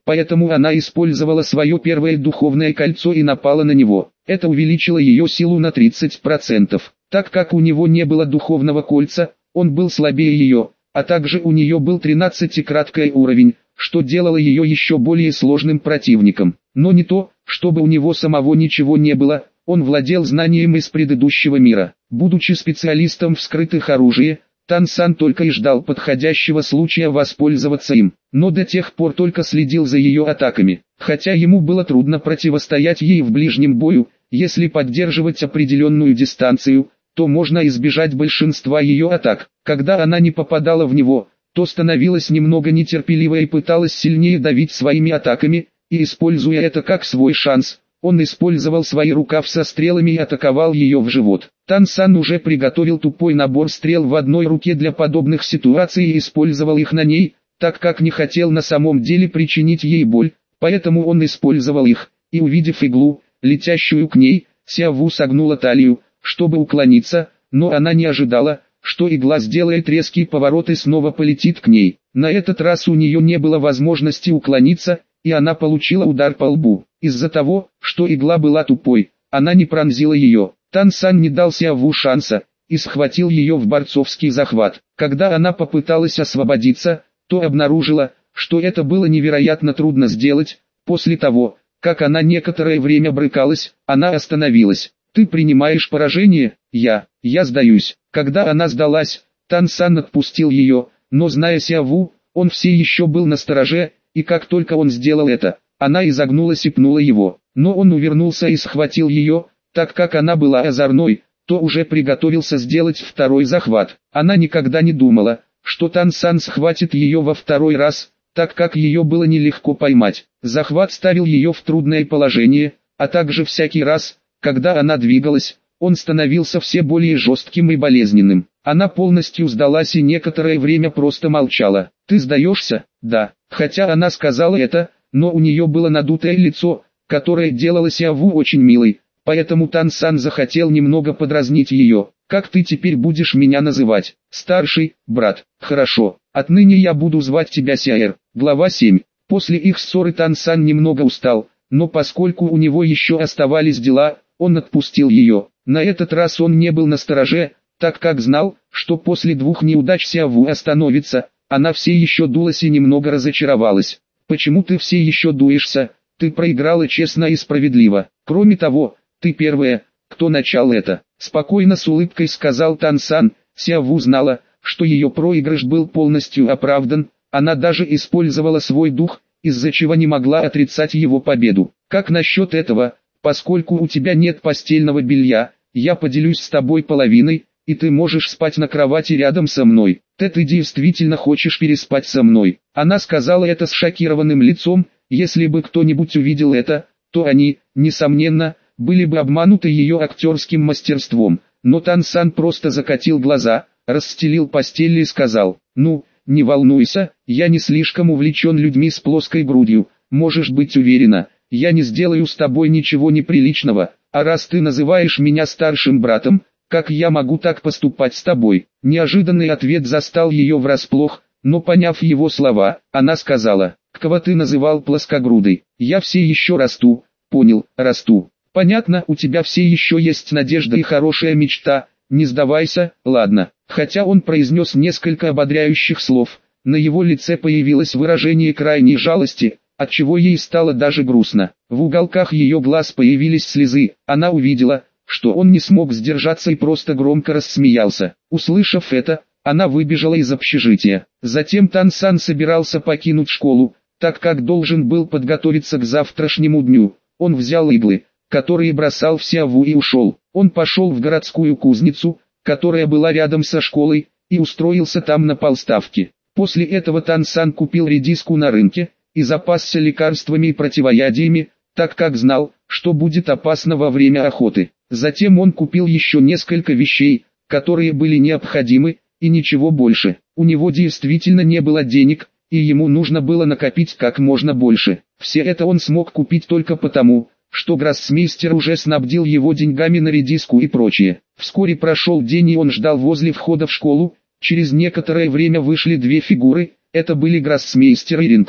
Поэтому она использовала свое первое духовное кольцо и напала на него. Это увеличило ее силу на тридцать процентов. Так как у него не было духовного кольца, он был слабее ее, а также у нее был тринадцатикратный уровень, что делало ее еще более сложным противником. Но не то, чтобы у него самого ничего не было, он владел знанием из предыдущего мира. Будучи специалистом в скрытых оружиях, Тан Сан только и ждал подходящего случая воспользоваться им, но до тех пор только следил за ее атаками. Хотя ему было трудно противостоять ей в ближнем бою, если поддерживать определенную дистанцию, то можно избежать большинства ее атак. Когда она не попадала в него, то становилась немного нетерпеливой и пыталась сильнее давить своими атаками, и используя это как свой шанс, он использовал свои рукав со стрелами и атаковал ее в живот. Тан Сан уже приготовил тупой набор стрел в одной руке для подобных ситуаций и использовал их на ней, так как не хотел на самом деле причинить ей боль, поэтому он использовал их, и увидев иглу, летящую к ней, Сяо Ву согнула талию, чтобы уклониться, но она не ожидала, что игла сделает резкий поворот и снова полетит к ней. На этот раз у нее не было возможности уклониться, и она получила удар по лбу. Из-за того, что игла была тупой, она не пронзила ее. Тан Сан не дал Сяо Ву шанса, и схватил ее в борцовский захват. Когда она попыталась освободиться, то обнаружила, что это было невероятно трудно сделать. После того, как она некоторое время брыкалась, она остановилась. «Ты принимаешь поражение?» «Я, я сдаюсь». Когда она сдалась, Тан Сан отпустил ее, но зная Сяо Ву, он все еще был настороже, и как только он сделал это, она изогнулась и пнула его. Но он увернулся и схватил ее, так как она была озорной, то уже приготовился сделать второй захват. Она никогда не думала, что Тан Сан схватит ее во второй раз, так как ее было нелегко поймать. Захват ставил ее в трудное положение, а также всякий раз, когда она двигалась, он становился все более жестким и болезненным. Она полностью сдалась и некоторое время просто молчала. «Ты сдаешься?» «Да». Хотя она сказала это, но у нее было надутое лицо, которое делало Сяо Ву очень милой, поэтому Тан Сан захотел немного подразнить ее. «Как ты теперь будешь меня называть?» «Старший, брат». «Хорошо, отныне я буду звать тебя Сяэр». Глава семь. После их ссоры Тан Сан немного устал, но поскольку у него еще оставались дела, он отпустил ее. На этот раз он не был настороже, так как знал, что после двух неудач Сяо Ву остановится. Она все еще дулась и немного разочаровалась. «Почему ты все еще дуешься? Ты проиграла честно и справедливо. Кроме того, ты первая, кто начал это». Спокойно с улыбкой сказал Тан Сан. Сяо Ву знала, что ее проигрыш был полностью оправдан. Она даже использовала свой дух, из-за чего не могла отрицать его победу. «Как насчет этого? Поскольку у тебя нет постельного белья, я поделюсь с тобой половиной, и ты можешь спать на кровати рядом со мной. Ты, ты действительно хочешь переспать со мной?» Она сказала это с шокированным лицом. Если бы кто-нибудь увидел это, то они, несомненно, были бы обмануты ее актерским мастерством. Но Тан Сан просто закатил глаза, расстелил постель и сказал: «Ну, не волнуйся, я не слишком увлечен людьми с плоской грудью, можешь быть уверена, я не сделаю с тобой ничего неприличного, а раз ты называешь меня старшим братом, как я могу так поступать с тобой?» Неожиданный ответ застал ее врасплох, но поняв его слова, она сказала: «Кого ты называл плоскогрудой? Я все еще расту». «Понял, расту. Понятно, у тебя все еще есть надежда и хорошая мечта, не сдавайся, ладно». Хотя он произнес несколько ободряющих слов, на его лице появилось выражение крайней жалости, отчего ей стало даже грустно. В уголках ее глаз появились слезы, она увидела, что он не смог сдержаться и просто громко рассмеялся. Услышав это, она выбежала из общежития. Затем Тан Сан собирался покинуть школу, так как должен был подготовиться к завтрашнему дню. Он взял иглы, которые бросал в Сяо Ву, и ушел. Он пошел в городскую кузницу, которая была рядом со школой, и устроился там на полставке. После этого Тан Сан купил редиску на рынке и запасся лекарствами и противоядиями, так как знал, что будет опасно во время охоты. Затем он купил еще несколько вещей, которые были необходимы, и ничего больше. У него действительно не было денег, и ему нужно было накопить как можно больше. Все это он смог купить только потому, что гроссмейстер уже снабдил его деньгами на редиску и прочее. Вскоре прошел день, и он ждал возле входа в школу. Через некоторое время вышли две фигуры, это были гроссмейстер и Рингсю.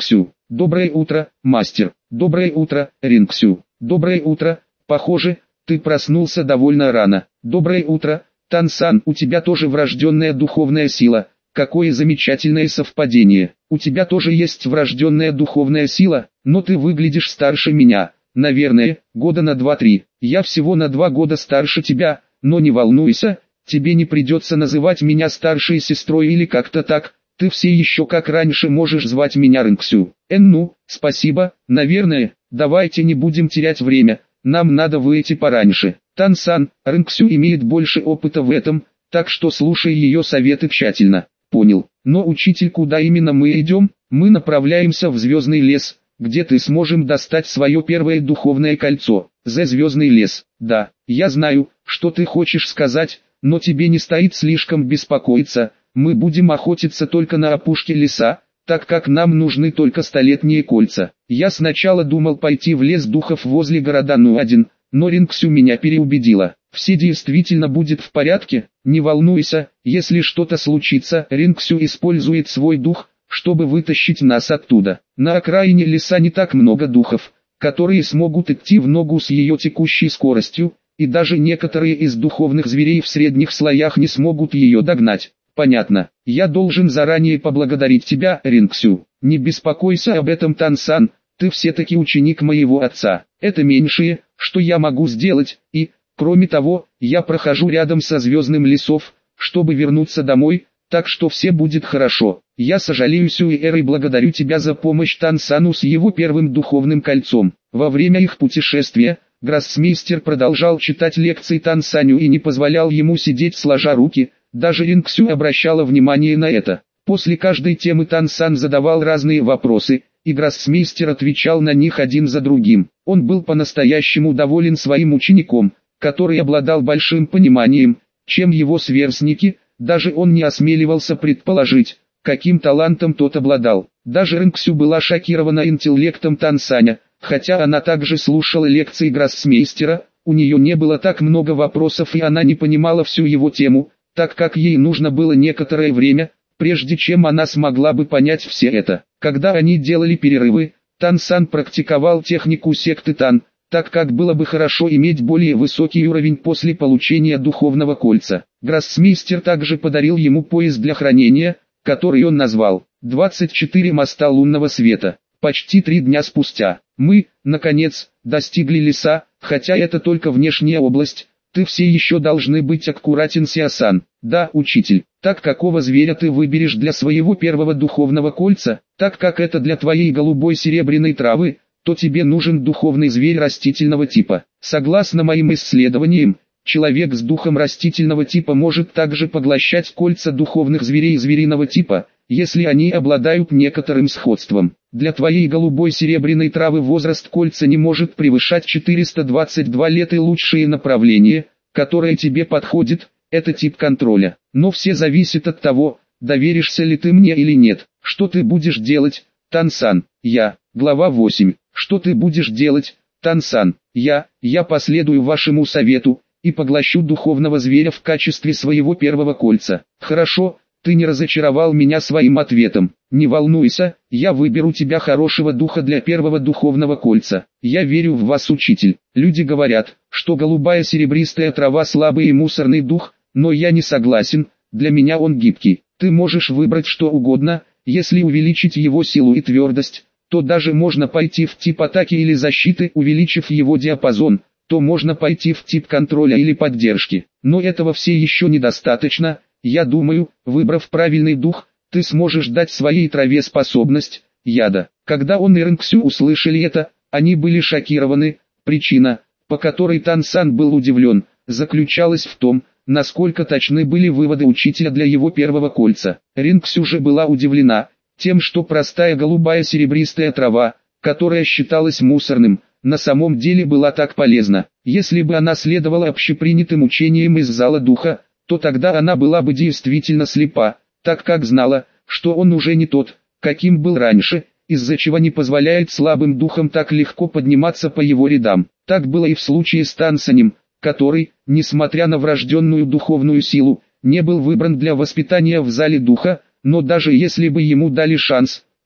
Доброе утро, мастер. Доброе утро, Ринксю. Доброе утро. Похоже, ты проснулся довольно рано. Доброе утро, Тан-сан. У тебя тоже врожденная духовная сила. Какое замечательное совпадение. У тебя тоже есть врожденная духовная сила, но ты выглядишь старше меня. Наверное, года на два-три. Я всего на два года старше тебя, но не волнуйся, тебе не придется называть меня старшей сестрой или как-то так. Ты все еще как раньше можешь звать меня Ринксю. Эн, ну, спасибо, наверное, давайте не будем терять время, нам надо выйти пораньше. Тан-сан, Ринксю имеет больше опыта в этом, так что слушай ее советы тщательно. Понял, но учитель, куда именно мы идем? Мы направляемся в Звездный лес, где ты сможем достать свое первое духовное кольцо. За Звездный лес, да, я знаю, что ты хочешь сказать, но тебе не стоит слишком беспокоиться. Мы будем охотиться только на опушке леса, так как нам нужны только столетние кольца. Я сначала думал пойти в лес духов возле города Ну-один, но Ринксю меня переубедила. Все действительно будет в порядке, не волнуйся, если что-то случится. Ринксю использует свой дух, чтобы вытащить нас оттуда. На окраине леса не так много духов, которые смогут идти в ногу с ее текущей скоростью, и даже некоторые из духовных зверей в средних слоях не смогут ее догнать. Понятно. Я должен заранее поблагодарить тебя, Ринксю. Не беспокойся об этом, Тан-сан, ты все-таки ученик моего отца. Это меньшее, что я могу сделать, и, кроме того, я прохожу рядом со Звездным лесом, чтобы вернуться домой, так что все будет хорошо. Я сожалею, Сюэр, и благодарю тебя за помощь Тан-сану с его первым духовным кольцом. Во время их путешествия, гроссмейстер продолжал читать лекции Тан-саню и не позволял ему сидеть сложа руки. Даже Ринксю обращала внимание на это. После каждой темы Тан-сан задавал разные вопросы, и гроссмейстер отвечал на них один за другим. Он был по-настоящему доволен своим учеником, который обладал большим пониманием, чем его сверстники. Даже он не осмеливался предположить, каким талантом тот обладал. Даже Ринксю была шокирована интеллектом Тан-саня, хотя она также слушала лекции гроссмейстера, у нее не было так много вопросов и она не понимала всю его тему, так как ей нужно было некоторое время, прежде чем она смогла бы понять все это. Когда они делали перерывы, Тан-сан практиковал технику секты Тан, так как было бы хорошо иметь более высокий уровень после получения духовного кольца. Гроссмейстер также подарил ему пояс для хранения, который он назвал «двадцать четыре моста лунного света». Почти три дня спустя, мы, наконец, достигли леса, хотя это только внешняя область. Ты все еще должны быть аккуратен, Сиасан. Да, учитель. Так какого зверя ты выберешь для своего первого духовного кольца? Так как это для твоей голубой серебряной травы, то тебе нужен духовный зверь растительного типа. Согласно моим исследованиям, человек с духом растительного типа может также поглощать кольца духовных зверей звериного типа, если они обладают некоторым сходством. Для твоей голубой серебряной травы возраст кольца не может превышать четыреста двадцать два лет, и лучшее направление, которое тебе подходит, это тип контроля. Но все зависит от того, доверишься ли ты мне или нет. Что ты будешь делать, Тан-сан? Я. Глава восемь. Что ты будешь делать, Тан-сан? Я. Я последую вашему совету и поглощу духовного зверя в качестве своего первого кольца. Хорошо. Ты не разочаровал меня своим ответом. Не волнуйся, я выберу тебя хорошего духа для первого духовного кольца. Я верю в вас, учитель. Люди говорят, что голубая серебристая трава слабый и мусорный дух, но я не согласен, для меня он гибкий. Ты можешь выбрать что угодно, если увеличить его силу и твердость, то даже можно пойти в тип атаки или защиты, увеличив его диапазон, то можно пойти в тип контроля или поддержки. Но этого все еще недостаточно. Я думаю, выбрав правильный дух, ты сможешь дать своей траве способность яда. Когда он и Ринксю услышали это, они были шокированы. Причина, по которой Тан-сан был удивлен, заключалась в том, насколько точны были выводы учителя для его первого кольца. Ринксю же была удивлена тем, что простая голубая серебристая трава, которая считалась мусорным, на самом деле была так полезна. Если бы она следовала общепринятым учениям из зала духа, то тогда она была бы действительно слепа, так как знала, что он уже не тот, каким был раньше, из-за чего не позволяет слабым духам так легко подниматься по его рядам. Так было и в случае с Тан-санем, который, несмотря на врожденную духовную силу, не был выбран для воспитания в зале духа, но даже если бы ему дали шанс,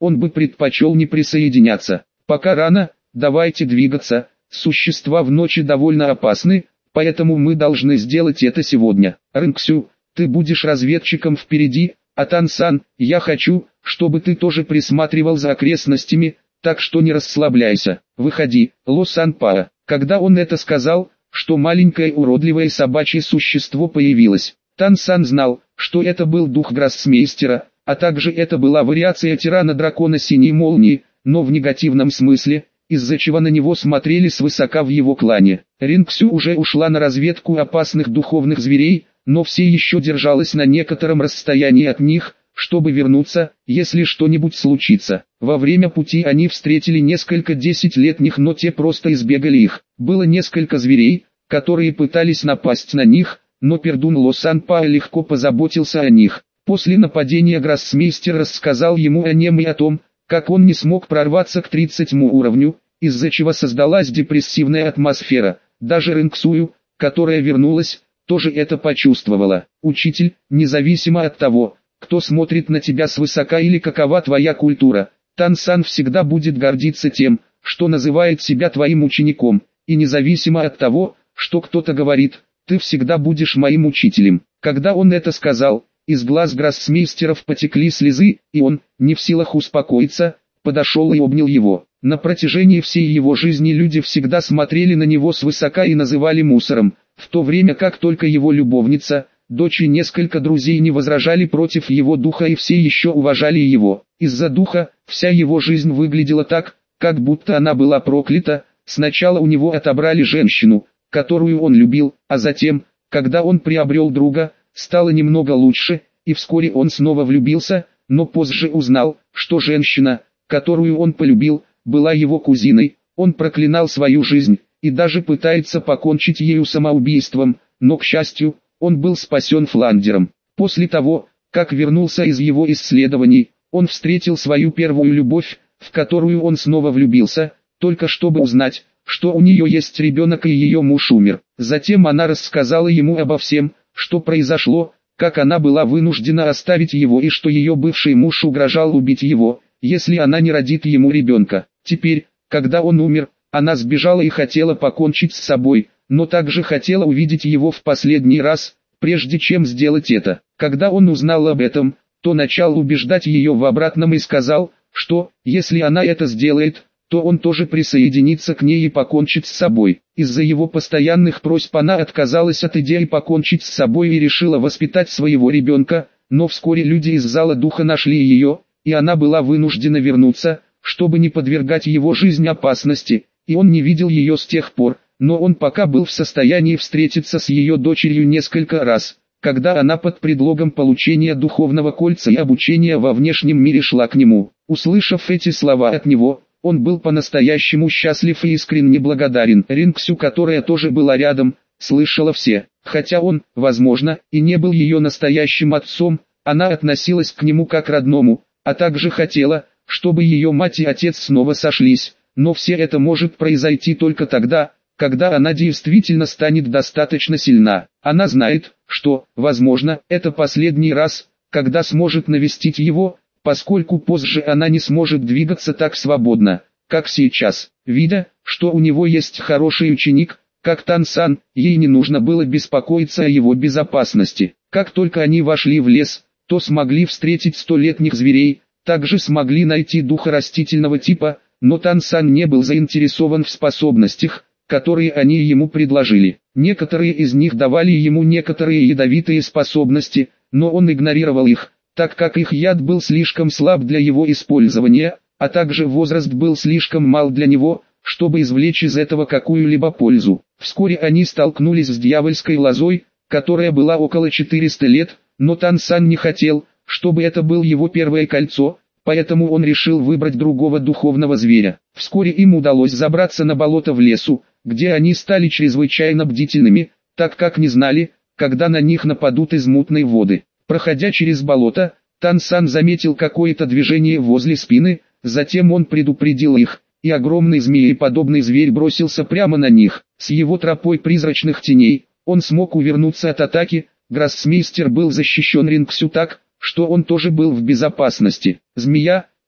он бы предпочел не присоединяться. Пока рано, давайте двигаться, существа в ночи довольно опасны, поэтому мы должны сделать это сегодня. Рынксю, ты будешь разведчиком впереди, а Тан-сан, я хочу, чтобы ты тоже присматривал за окрестностями, так что не расслабляйся. Выходи, Ло-сан-па. Когда он это сказал, что маленькое уродливое собачье существо появилось, Тан-сан знал, что это был дух гроссмейстера, а также это была вариация тирана-дракона Синей Молнии, но в негативном смысле, из-за чего на него смотрели свысока в его клане. Ринксю уже ушла на разведку опасных духовных зверей, но все еще держалась на некотором расстоянии от них, чтобы вернуться, если что-нибудь случится. Во время пути они встретили несколько десятилетних, но те просто избегали их. Было несколько зверей, которые пытались напасть на них, но Пердун Ло-сан-па легко позаботился о них. После нападения гроссмейстер рассказал ему о нем и о том, как он не смог прорваться к тридцатому уровню, из-за чего создалась депрессивная атмосфера. Даже Ринксую, которая вернулась, тоже это почувствовала. Учитель, независимо от того, кто смотрит на тебя свысока или какова твоя культура, Тан-сан всегда будет гордиться тем, что называет себя твоим учеником, и независимо от того, что кто-то говорит, ты всегда будешь моим учителем. Когда он это сказал, из глаз гроссмейстеров потекли слезы, и он, не в силах успокоиться, подошел и обнял его. На протяжении всей его жизни люди всегда смотрели на него свысока и называли мусором, в то время как только его любовница, дочь и несколько друзей не возражали против его духа и все еще уважали его. Из-за духа, вся его жизнь выглядела так, как будто она была проклята. Сначала у него отобрали женщину, которую он любил, а затем, когда он приобрел друга, стало немного лучше, и вскоре он снова влюбился, но позже узнал, что женщина, которую он полюбил, была его кузиной. Он проклинал свою жизнь, и даже пытается покончить ею самоубийством, но, к счастью, он был спасен Фландером. После того, как вернулся из его исследований, он встретил свою первую любовь, в которую он снова влюбился, только чтобы узнать, что у нее есть ребенок и ее муж умер. Затем она рассказала ему обо всем, что произошло, как она была вынуждена оставить его и что ее бывший муж угрожал убить его, если она не родит ему ребенка. Теперь, когда он умер, она сбежала и хотела покончить с собой, но также хотела увидеть его в последний раз, прежде чем сделать это. Когда он узнал об этом, то начал убеждать ее в обратном и сказал, что, если она это сделает, то он тоже присоединится к ней и покончит с собой. Из-за его постоянных просьб она отказалась от идеи покончить с собой и решила воспитать своего ребенка, но вскоре люди из зала духа нашли ее, и она была вынуждена вернуться, чтобы не подвергать его жизнь опасности, и он не видел ее с тех пор, но он пока был в состоянии встретиться с ее дочерью несколько раз, когда она под предлогом получения духовного кольца и обучения во внешнем мире шла к нему. Услышав эти слова от него, он был по-настоящему счастлив и искренне благодарен. Ринксю, которая тоже была рядом, слышала все. Хотя он, возможно, и не был ее настоящим отцом, она относилась к нему как родному, а также хотела, чтобы ее мать и отец снова сошлись. Но все это может произойти только тогда, когда она действительно станет достаточно сильна. Она знает, что, возможно, это последний раз, когда сможет навестить его, поскольку позже она не сможет двигаться так свободно, как сейчас. Видя, что у него есть хороший ученик, как Тан-сан, ей не нужно было беспокоиться о его безопасности. Как только они вошли в лес, то смогли встретить столетних зверей, также смогли найти духа растительного типа, но Тан-сан не был заинтересован в способностях, которые они ему предложили. Некоторые из них давали ему некоторые ядовитые способности, но он игнорировал их, так как их яд был слишком слаб для его использования, а также возраст был слишком мал для него, чтобы извлечь из этого какую-либо пользу. Вскоре они столкнулись с дьявольской лозой, которая была около четырёхсот лет, но Тан-сан не хотел, чтобы это было его первое кольцо, поэтому он решил выбрать другого духовного зверя. Вскоре им удалось забраться на болото в лесу, где они стали чрезвычайно бдительными, так как не знали, когда на них нападут из мутной воды. Проходя через болото, Тан-сан заметил какое-то движение возле спины, затем он предупредил их, и огромный змееподобный зверь бросился прямо на них. С его тропой призрачных теней, он смог увернуться от атаки. Гроссмейстер был защищен Ринксю так, что он тоже был в безопасности. Змея,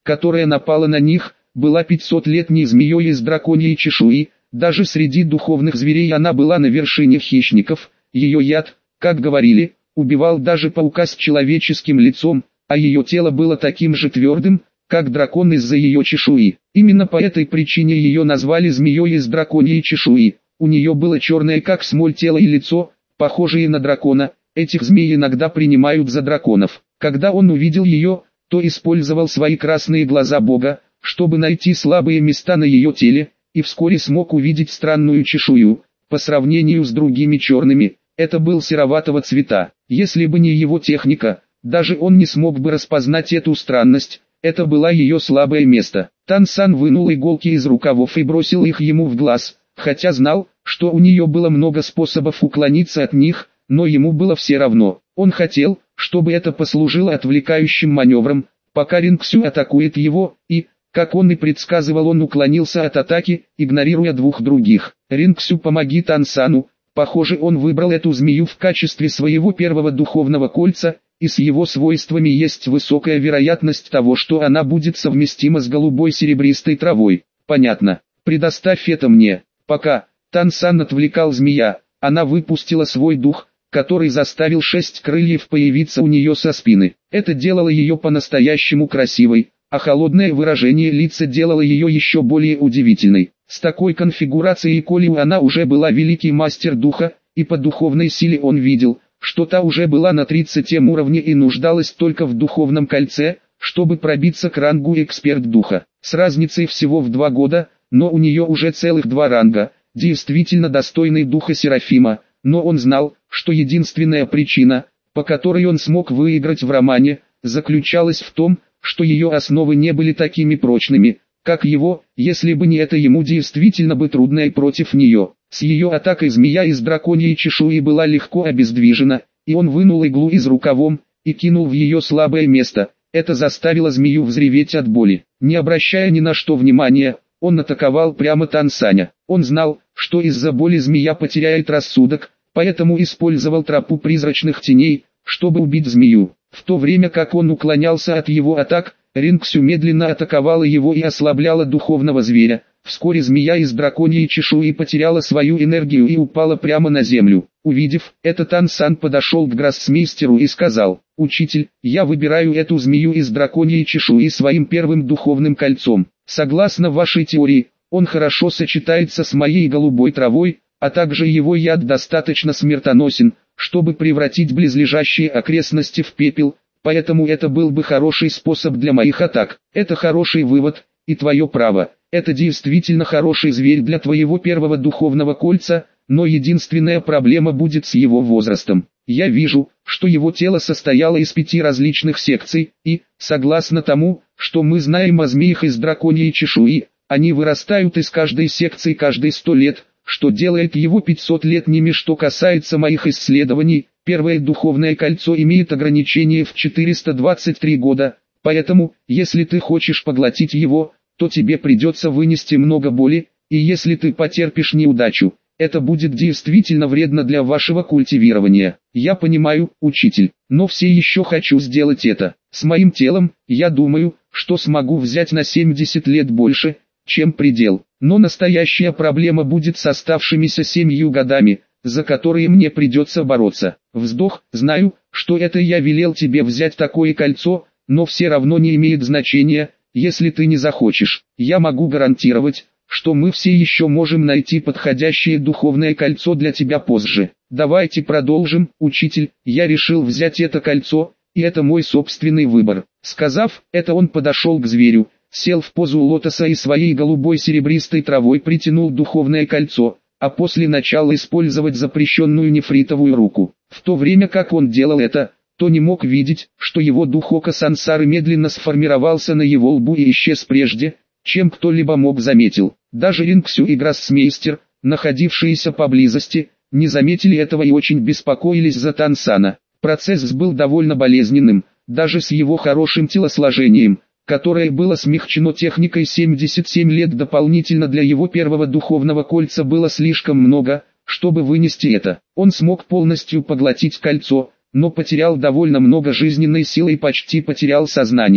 которая напала на них, была пятисотлетней змеей из драконьей чешуи. Даже среди духовных зверей она была на вершине хищников. Ее яд, как говорили, убивал даже паука с человеческим лицом, а ее тело было таким же твердым, как дракон из-за ее чешуи. Именно по этой причине ее назвали змеей из драконьей чешуи. У нее было черное как смоль тело и лицо, похожие на дракона. Этих змей иногда принимают за драконов. Когда он увидел ее, то использовал свои красные глаза Бога, чтобы найти слабые места на ее теле, и вскоре смог увидеть странную чешую. По сравнению с другими черными, это был сероватого цвета. Если бы не его техника, даже он не смог бы распознать эту странность. Это было ее слабое место. Тан-сан вынул иголки из рукавов и бросил их ему в глаз, хотя знал, что у нее было много способов уклониться от них, но ему было все равно. Он хотел, чтобы это послужило отвлекающим маневром, пока Рингсю атакует его, и, как он и предсказывал, он уклонился от атаки, игнорируя двух других. Рингсю, помоги Тан-сану. Похоже, он выбрал эту змею в качестве своего первого духовного кольца, и с его свойствами есть высокая вероятность того, что она будет совместима с голубой серебристой травой. Понятно. Предоставь это мне. Пока Тан-сан отвлекал змея, она выпустила свой дух, который заставил шесть крыльев появиться у нее со спины. Это делало ее по-настоящему красивой, а холодное выражение лица делало ее еще более удивительной. С такой конфигурацией Колью она уже была великий мастер духа, и по духовной силе он видел, что та уже была на тридцатом уровне и нуждалась только в духовном кольце, чтобы пробиться к рангу эксперт духа. С разницей всего в два года, но у нее уже целых два ранга, действительно достойный духа Серафима, но он знал, что единственная причина, по которой он смог выиграть в романе, заключалась в том, что ее основы не были такими прочными, как его. Если бы не это, ему действительно бы трудно и против нее. С ее атакой змея из драконьей чешуи была легко обездвижена, и он вынул иглу из рукавом и кинул в ее слабое место. Это заставило змею взреветь от боли. Не обращая ни на что внимания, он атаковал прямо Тан-саня. Он знал, что из-за боли змея потеряет рассудок, поэтому использовал тропу призрачных теней, чтобы убить змею. В то время как он уклонялся от его атак, Рингсю медленно атаковала его и ослабляла духовного зверя. Вскоре змея из драконьей чешуи потеряла свою энергию и упала прямо на землю. Увидев это, Тан-сан подошел к гроссмейстеру и сказал: «Учитель, я выбираю эту змею из драконьей чешуи своим первым духовным кольцом. Согласно вашей теории, он хорошо сочетается с моей голубой травой, а также его яд достаточно смертоносен, чтобы превратить близлежащие окрестности в пепел, поэтому это был бы хороший способ для моих атак. Это хороший вывод, и твое право. Это действительно хороший зверь для твоего первого духовного кольца, но единственная проблема будет с его возрастом. Я вижу, что его тело состояло из пяти различных секций, и, согласно тому, что мы знаем о змеях из драконьей чешуи, они вырастают из каждой секции каждые сто лет, что делает его пятисотлетними. Что касается моих исследований, первое духовное кольцо имеет ограничение в четыреста двадцать три года, поэтому, если ты хочешь поглотить его, то тебе придется вынести много боли, и если ты потерпишь неудачу, это будет действительно вредно для вашего культивирования. Я понимаю, учитель, но все еще хочу сделать это. С моим телом, я думаю, что смогу взять на семьдесят лет больше, чем предел. Но настоящая проблема будет с оставшимися семью годами, за которые мне придется бороться. Вздох, знаю, что это я велел тебе взять такое кольцо, но все равно не имеет значения, если ты не захочешь. Я могу гарантировать, что мы все еще можем найти подходящее духовное кольцо для тебя позже. Давайте продолжим, учитель. Я решил взять это кольцо, и это мой собственный выбор. Сказав это, он подошел к зверю, сел в позу лотоса и своей голубой серебристой травой притянул духовное кольцо, а после начал использовать запрещенную нефритовую руку. В то время как он делал это, то не мог видеть, что его дух ока сансары медленно сформировался на его лбу и исчез прежде, чем кто-либо мог заметил. Даже Рингсю и гроссмейстер, находившиеся поблизости, не заметили этого и очень беспокоились за Тан-сана. Процесс был довольно болезненным, даже с его хорошим телосложением, которое было смягчено техникой семьдесят семь лет дополнительно для его первого духовного кольца, было слишком много, чтобы вынести это. Он смог полностью поглотить кольцо, но потерял довольно много жизненной силы и почти потерял сознание.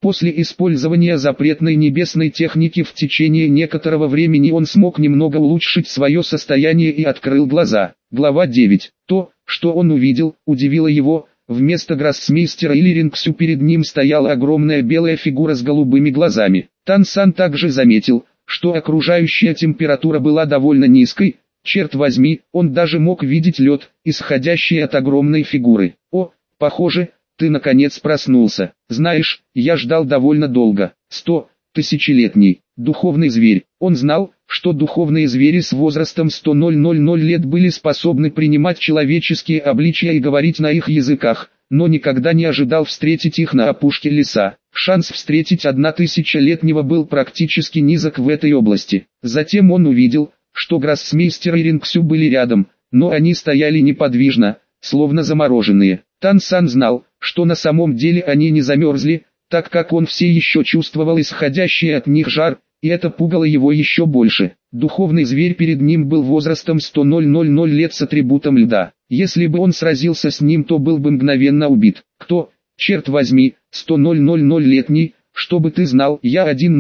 После использования запретной небесной техники в течение некоторого времени он смог немного улучшить свое состояние и открыл глаза. Глава девять. То, что он увидел, удивило его. Вместо гроссмейстера Иллирингсю перед ним стояла огромная белая фигура с голубыми глазами. Тан Сан также заметил, что окружающая температура была довольно низкой. Черт возьми, он даже мог видеть лед, исходящий от огромной фигуры. О, похоже, ты наконец проснулся. Знаешь, я ждал довольно долго. Сто, тысячелетний, духовный зверь. Он знал, что духовные звери с возрастом сто лет были способны принимать человеческие обличия и говорить на их языках, но никогда не ожидал встретить их на опушке леса. Шанс встретить однотысячелетнего был практически низок в этой области. Затем он увидел, что гроссмейстер и Рингсю были рядом, но они стояли неподвижно, словно замороженные. Тан Сан знал, что на самом деле они не замерзли, так как он все еще чувствовал исходящий от них жар, и это пугало его еще больше. Духовный зверь перед ним был возрастом сто лет с атрибутом льда. Если бы он сразился с ним, то был бы мгновенно убит. Кто, черт возьми, сто летний, чтобы ты знал, я один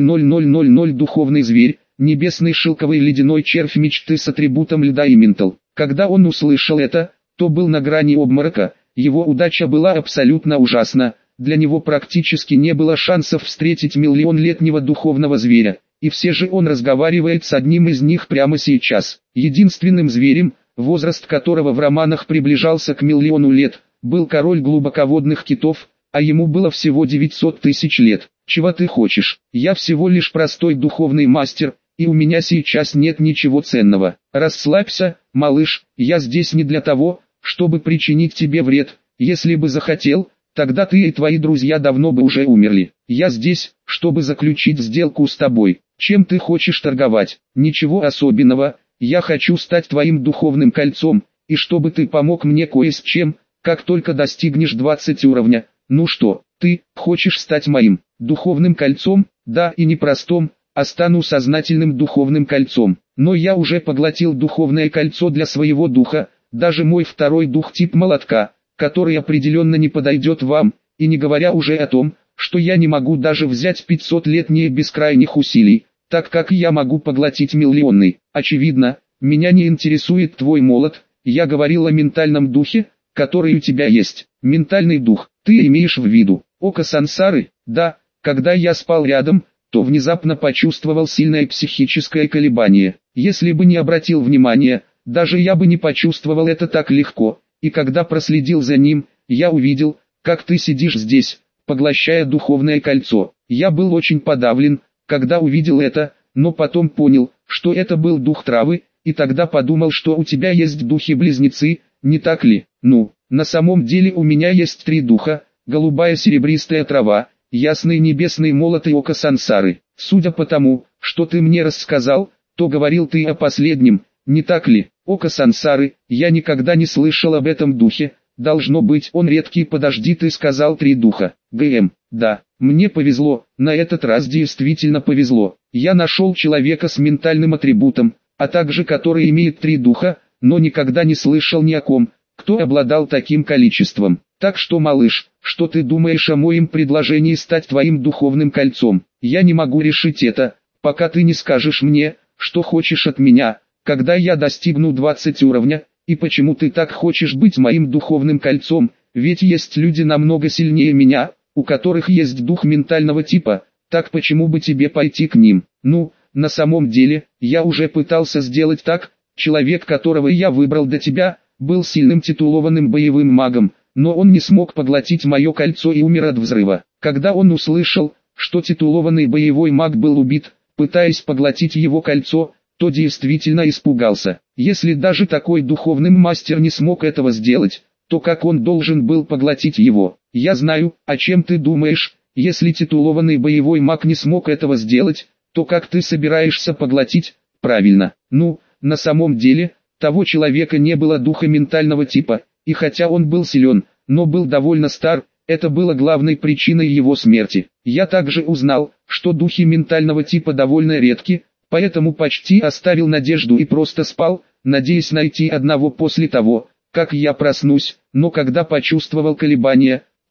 духовный зверь, небесный шелковый ледяной червь мечты с атрибутом льда и ментал. Когда он услышал это, то был на грани обморока, его удача была абсолютно ужасна. Для него практически не было шансов встретить миллионлетнего духовного зверя, и все же он разговаривает с одним из них прямо сейчас. Единственным зверем, возраст которого в романах приближался к миллиону лет, был король глубоководных китов, а ему было всего девятьсот тысяч лет. Чего ты хочешь? Я всего лишь простой духовный мастер, и у меня сейчас нет ничего ценного. Расслабься, малыш, я здесь не для того, чтобы причинить тебе вред. Если бы захотел, тогда ты и твои друзья давно бы уже умерли. Я здесь, чтобы заключить сделку с тобой. Чем ты хочешь торговать? Ничего особенного, я хочу стать твоим духовным кольцом, и чтобы ты помог мне кое с чем, как только достигнешь двадцать уровня. Ну что, ты хочешь стать моим духовным кольцом? Да, и не простым, а стану сознательным духовным кольцом. Но я уже поглотил духовное кольцо для своего духа, даже мой второй дух тип молотка, который определенно не подойдет вам, и не говоря уже о том, что я не могу даже взять пятисотлетние без крайних усилий, так как я могу поглотить миллионный. Очевидно, меня не интересует твой молот, я говорил о ментальном духе, который у тебя есть. Ментальный дух, ты имеешь в виду око сансары? Да, когда я спал рядом, то внезапно почувствовал сильное психическое колебание. Если бы не обратил внимания, даже я бы не почувствовал это так легко. И когда проследил за ним, я увидел, как ты сидишь здесь, поглощая духовное кольцо. Я был очень подавлен, когда увидел это, но потом понял, что это был дух травы, и тогда подумал, что у тебя есть духи-близнецы, не так ли? Ну, на самом деле у меня есть три духа: голубая серебристая трава, ясный небесный молот и око сансары. Судя по тому, что ты мне рассказал, то говорил ты о последнем, не так ли? Око сансары, я никогда не слышал об этом духе, должно быть он редкий. Подожди, ты сказал три духа. ГМ, да, мне повезло, на этот раз действительно повезло. Я нашел человека с ментальным атрибутом, а также который имеет три духа, но никогда не слышал ни о ком, кто обладал таким количеством. Так что, малыш, что ты думаешь о моем предложении стать твоим духовным кольцом? Я не могу решить это, пока ты не скажешь мне, что хочешь от меня. Когда я достигну двадцать уровня, и почему ты так хочешь быть моим духовным кольцом, ведь есть люди намного сильнее меня, у которых есть дух ментального типа, так почему бы тебе пойти к ним? Ну, на самом деле, я уже пытался сделать так, человек, которого я выбрал до тебя, был сильным титулованным боевым магом, но он не смог поглотить мое кольцо и умер от взрыва. Когда он услышал, что титулованный боевой маг был убит, пытаясь поглотить его кольцо, то действительно испугался. Если даже такой духовный мастер не смог этого сделать, то как он должен был поглотить его? Я знаю, о чем ты думаешь. Если титулованный боевой маг не смог этого сделать, то как ты собираешься поглотить? Правильно. Ну, на самом деле, того человека не было духа ментального типа, и хотя он был силен, но был довольно стар, это было главной причиной его смерти. Я также узнал, что духи ментального типа довольно редки, поэтому почти оставил надежду и просто спал, надеясь найти одного после того, как я проснусь, но когда почувствовал колебания,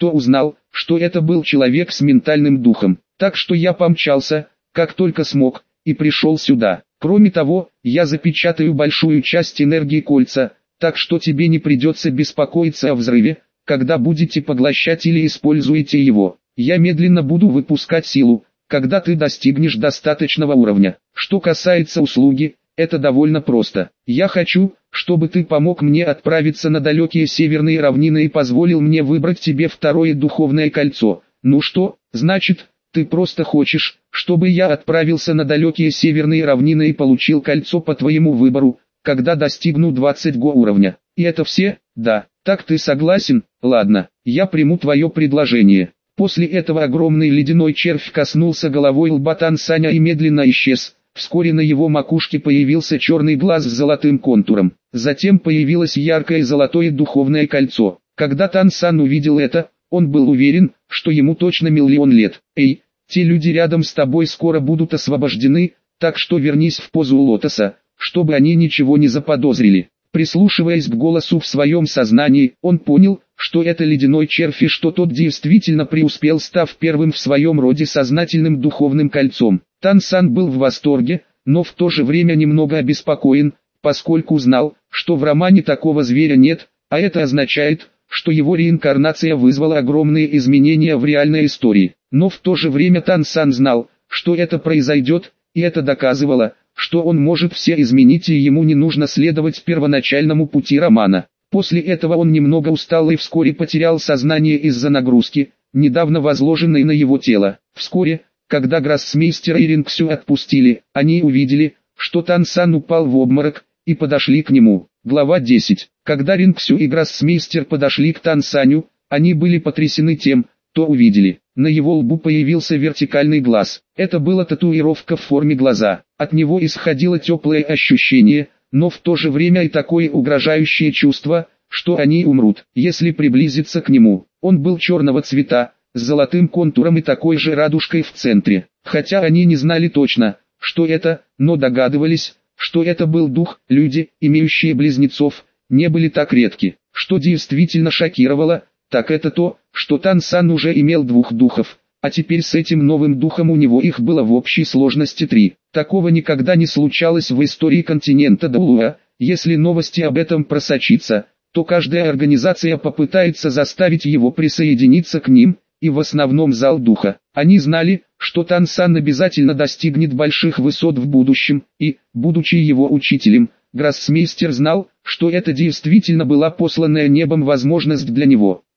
то узнал, что это был человек с ментальным духом. Так что я помчался, как только смог, и пришел сюда. Кроме того, я запечатаю большую часть энергии кольца, так что тебе не придется беспокоиться о взрыве, когда будете поглощать или используете его. Я медленно буду выпускать силу, когда ты достигнешь достаточного уровня. Что касается услуги, это довольно просто. Я хочу, чтобы ты помог мне отправиться на далекие северные равнины и позволил мне выбрать тебе второе духовное кольцо. Ну что, значит, ты просто хочешь, чтобы я отправился на далекие северные равнины и получил кольцо по твоему выбору, когда достигну двадцатого уровня. И это все? Да. Так ты согласен? Ладно, я приму твое предложение. После этого огромный ледяной червь коснулся головой лба Тансаня и медленно исчез. Вскоре на его макушке появился черный глаз с золотым контуром. Затем появилось яркое золотое духовное кольцо. Когда Тансан увидел это, он был уверен, что ему точно миллион лет. Эй, те люди рядом с тобой скоро будут освобождены, так что вернись в позу лотоса, чтобы они ничего не заподозрили. Прислушиваясь к голосу в своем сознании, он понял, что это ледяной червь и что тот действительно преуспел, став первым в своем роде сознательным духовным кольцом. Тансан был в восторге, но в то же время немного обеспокоен, поскольку знал, что в романе такого зверя нет, а это означает, что его реинкарнация вызвала огромные изменения в реальной истории. Но в то же время Тансан знал, что это произойдет, и это доказывало, что он может все изменить и ему не нужно следовать первоначальному пути романа. После этого он немного устал и вскоре потерял сознание из-за нагрузки, недавно возложенной на его тело. Вскоре, когда Гроссмейстера и Рингсю отпустили, они увидели, что Тансан упал в обморок, и подошли к нему. Глава десять. Когда Рингсю и Гроссмейстер подошли к Тансаню, они были потрясены тем, что увидели. На его лбу появился вертикальный глаз. Это была татуировка в форме глаза. От него исходило теплое ощущение, но в то же время и такое угрожающее чувство, что они умрут, если приблизиться к нему. Он был черного цвета, с золотым контуром и такой же радужкой в центре. Хотя они не знали точно, что это, но догадывались, что это был дух. Люди, имеющие близнецов, не были так редки. Что действительно шокировало, так это то, что Тансан уже имел двух духов, а теперь с этим новым духом у него их было в общей сложности три. Такого никогда не случалось в истории континента Далуа. Если новости об этом просочатся, то каждая организация попытается заставить его присоединиться к ним, и в основном зал духа. Они знали, что Тансан обязательно достигнет больших высот в будущем, и, будучи его учителем, Гроссмейстер знал, что это действительно была посланная небом возможность для него.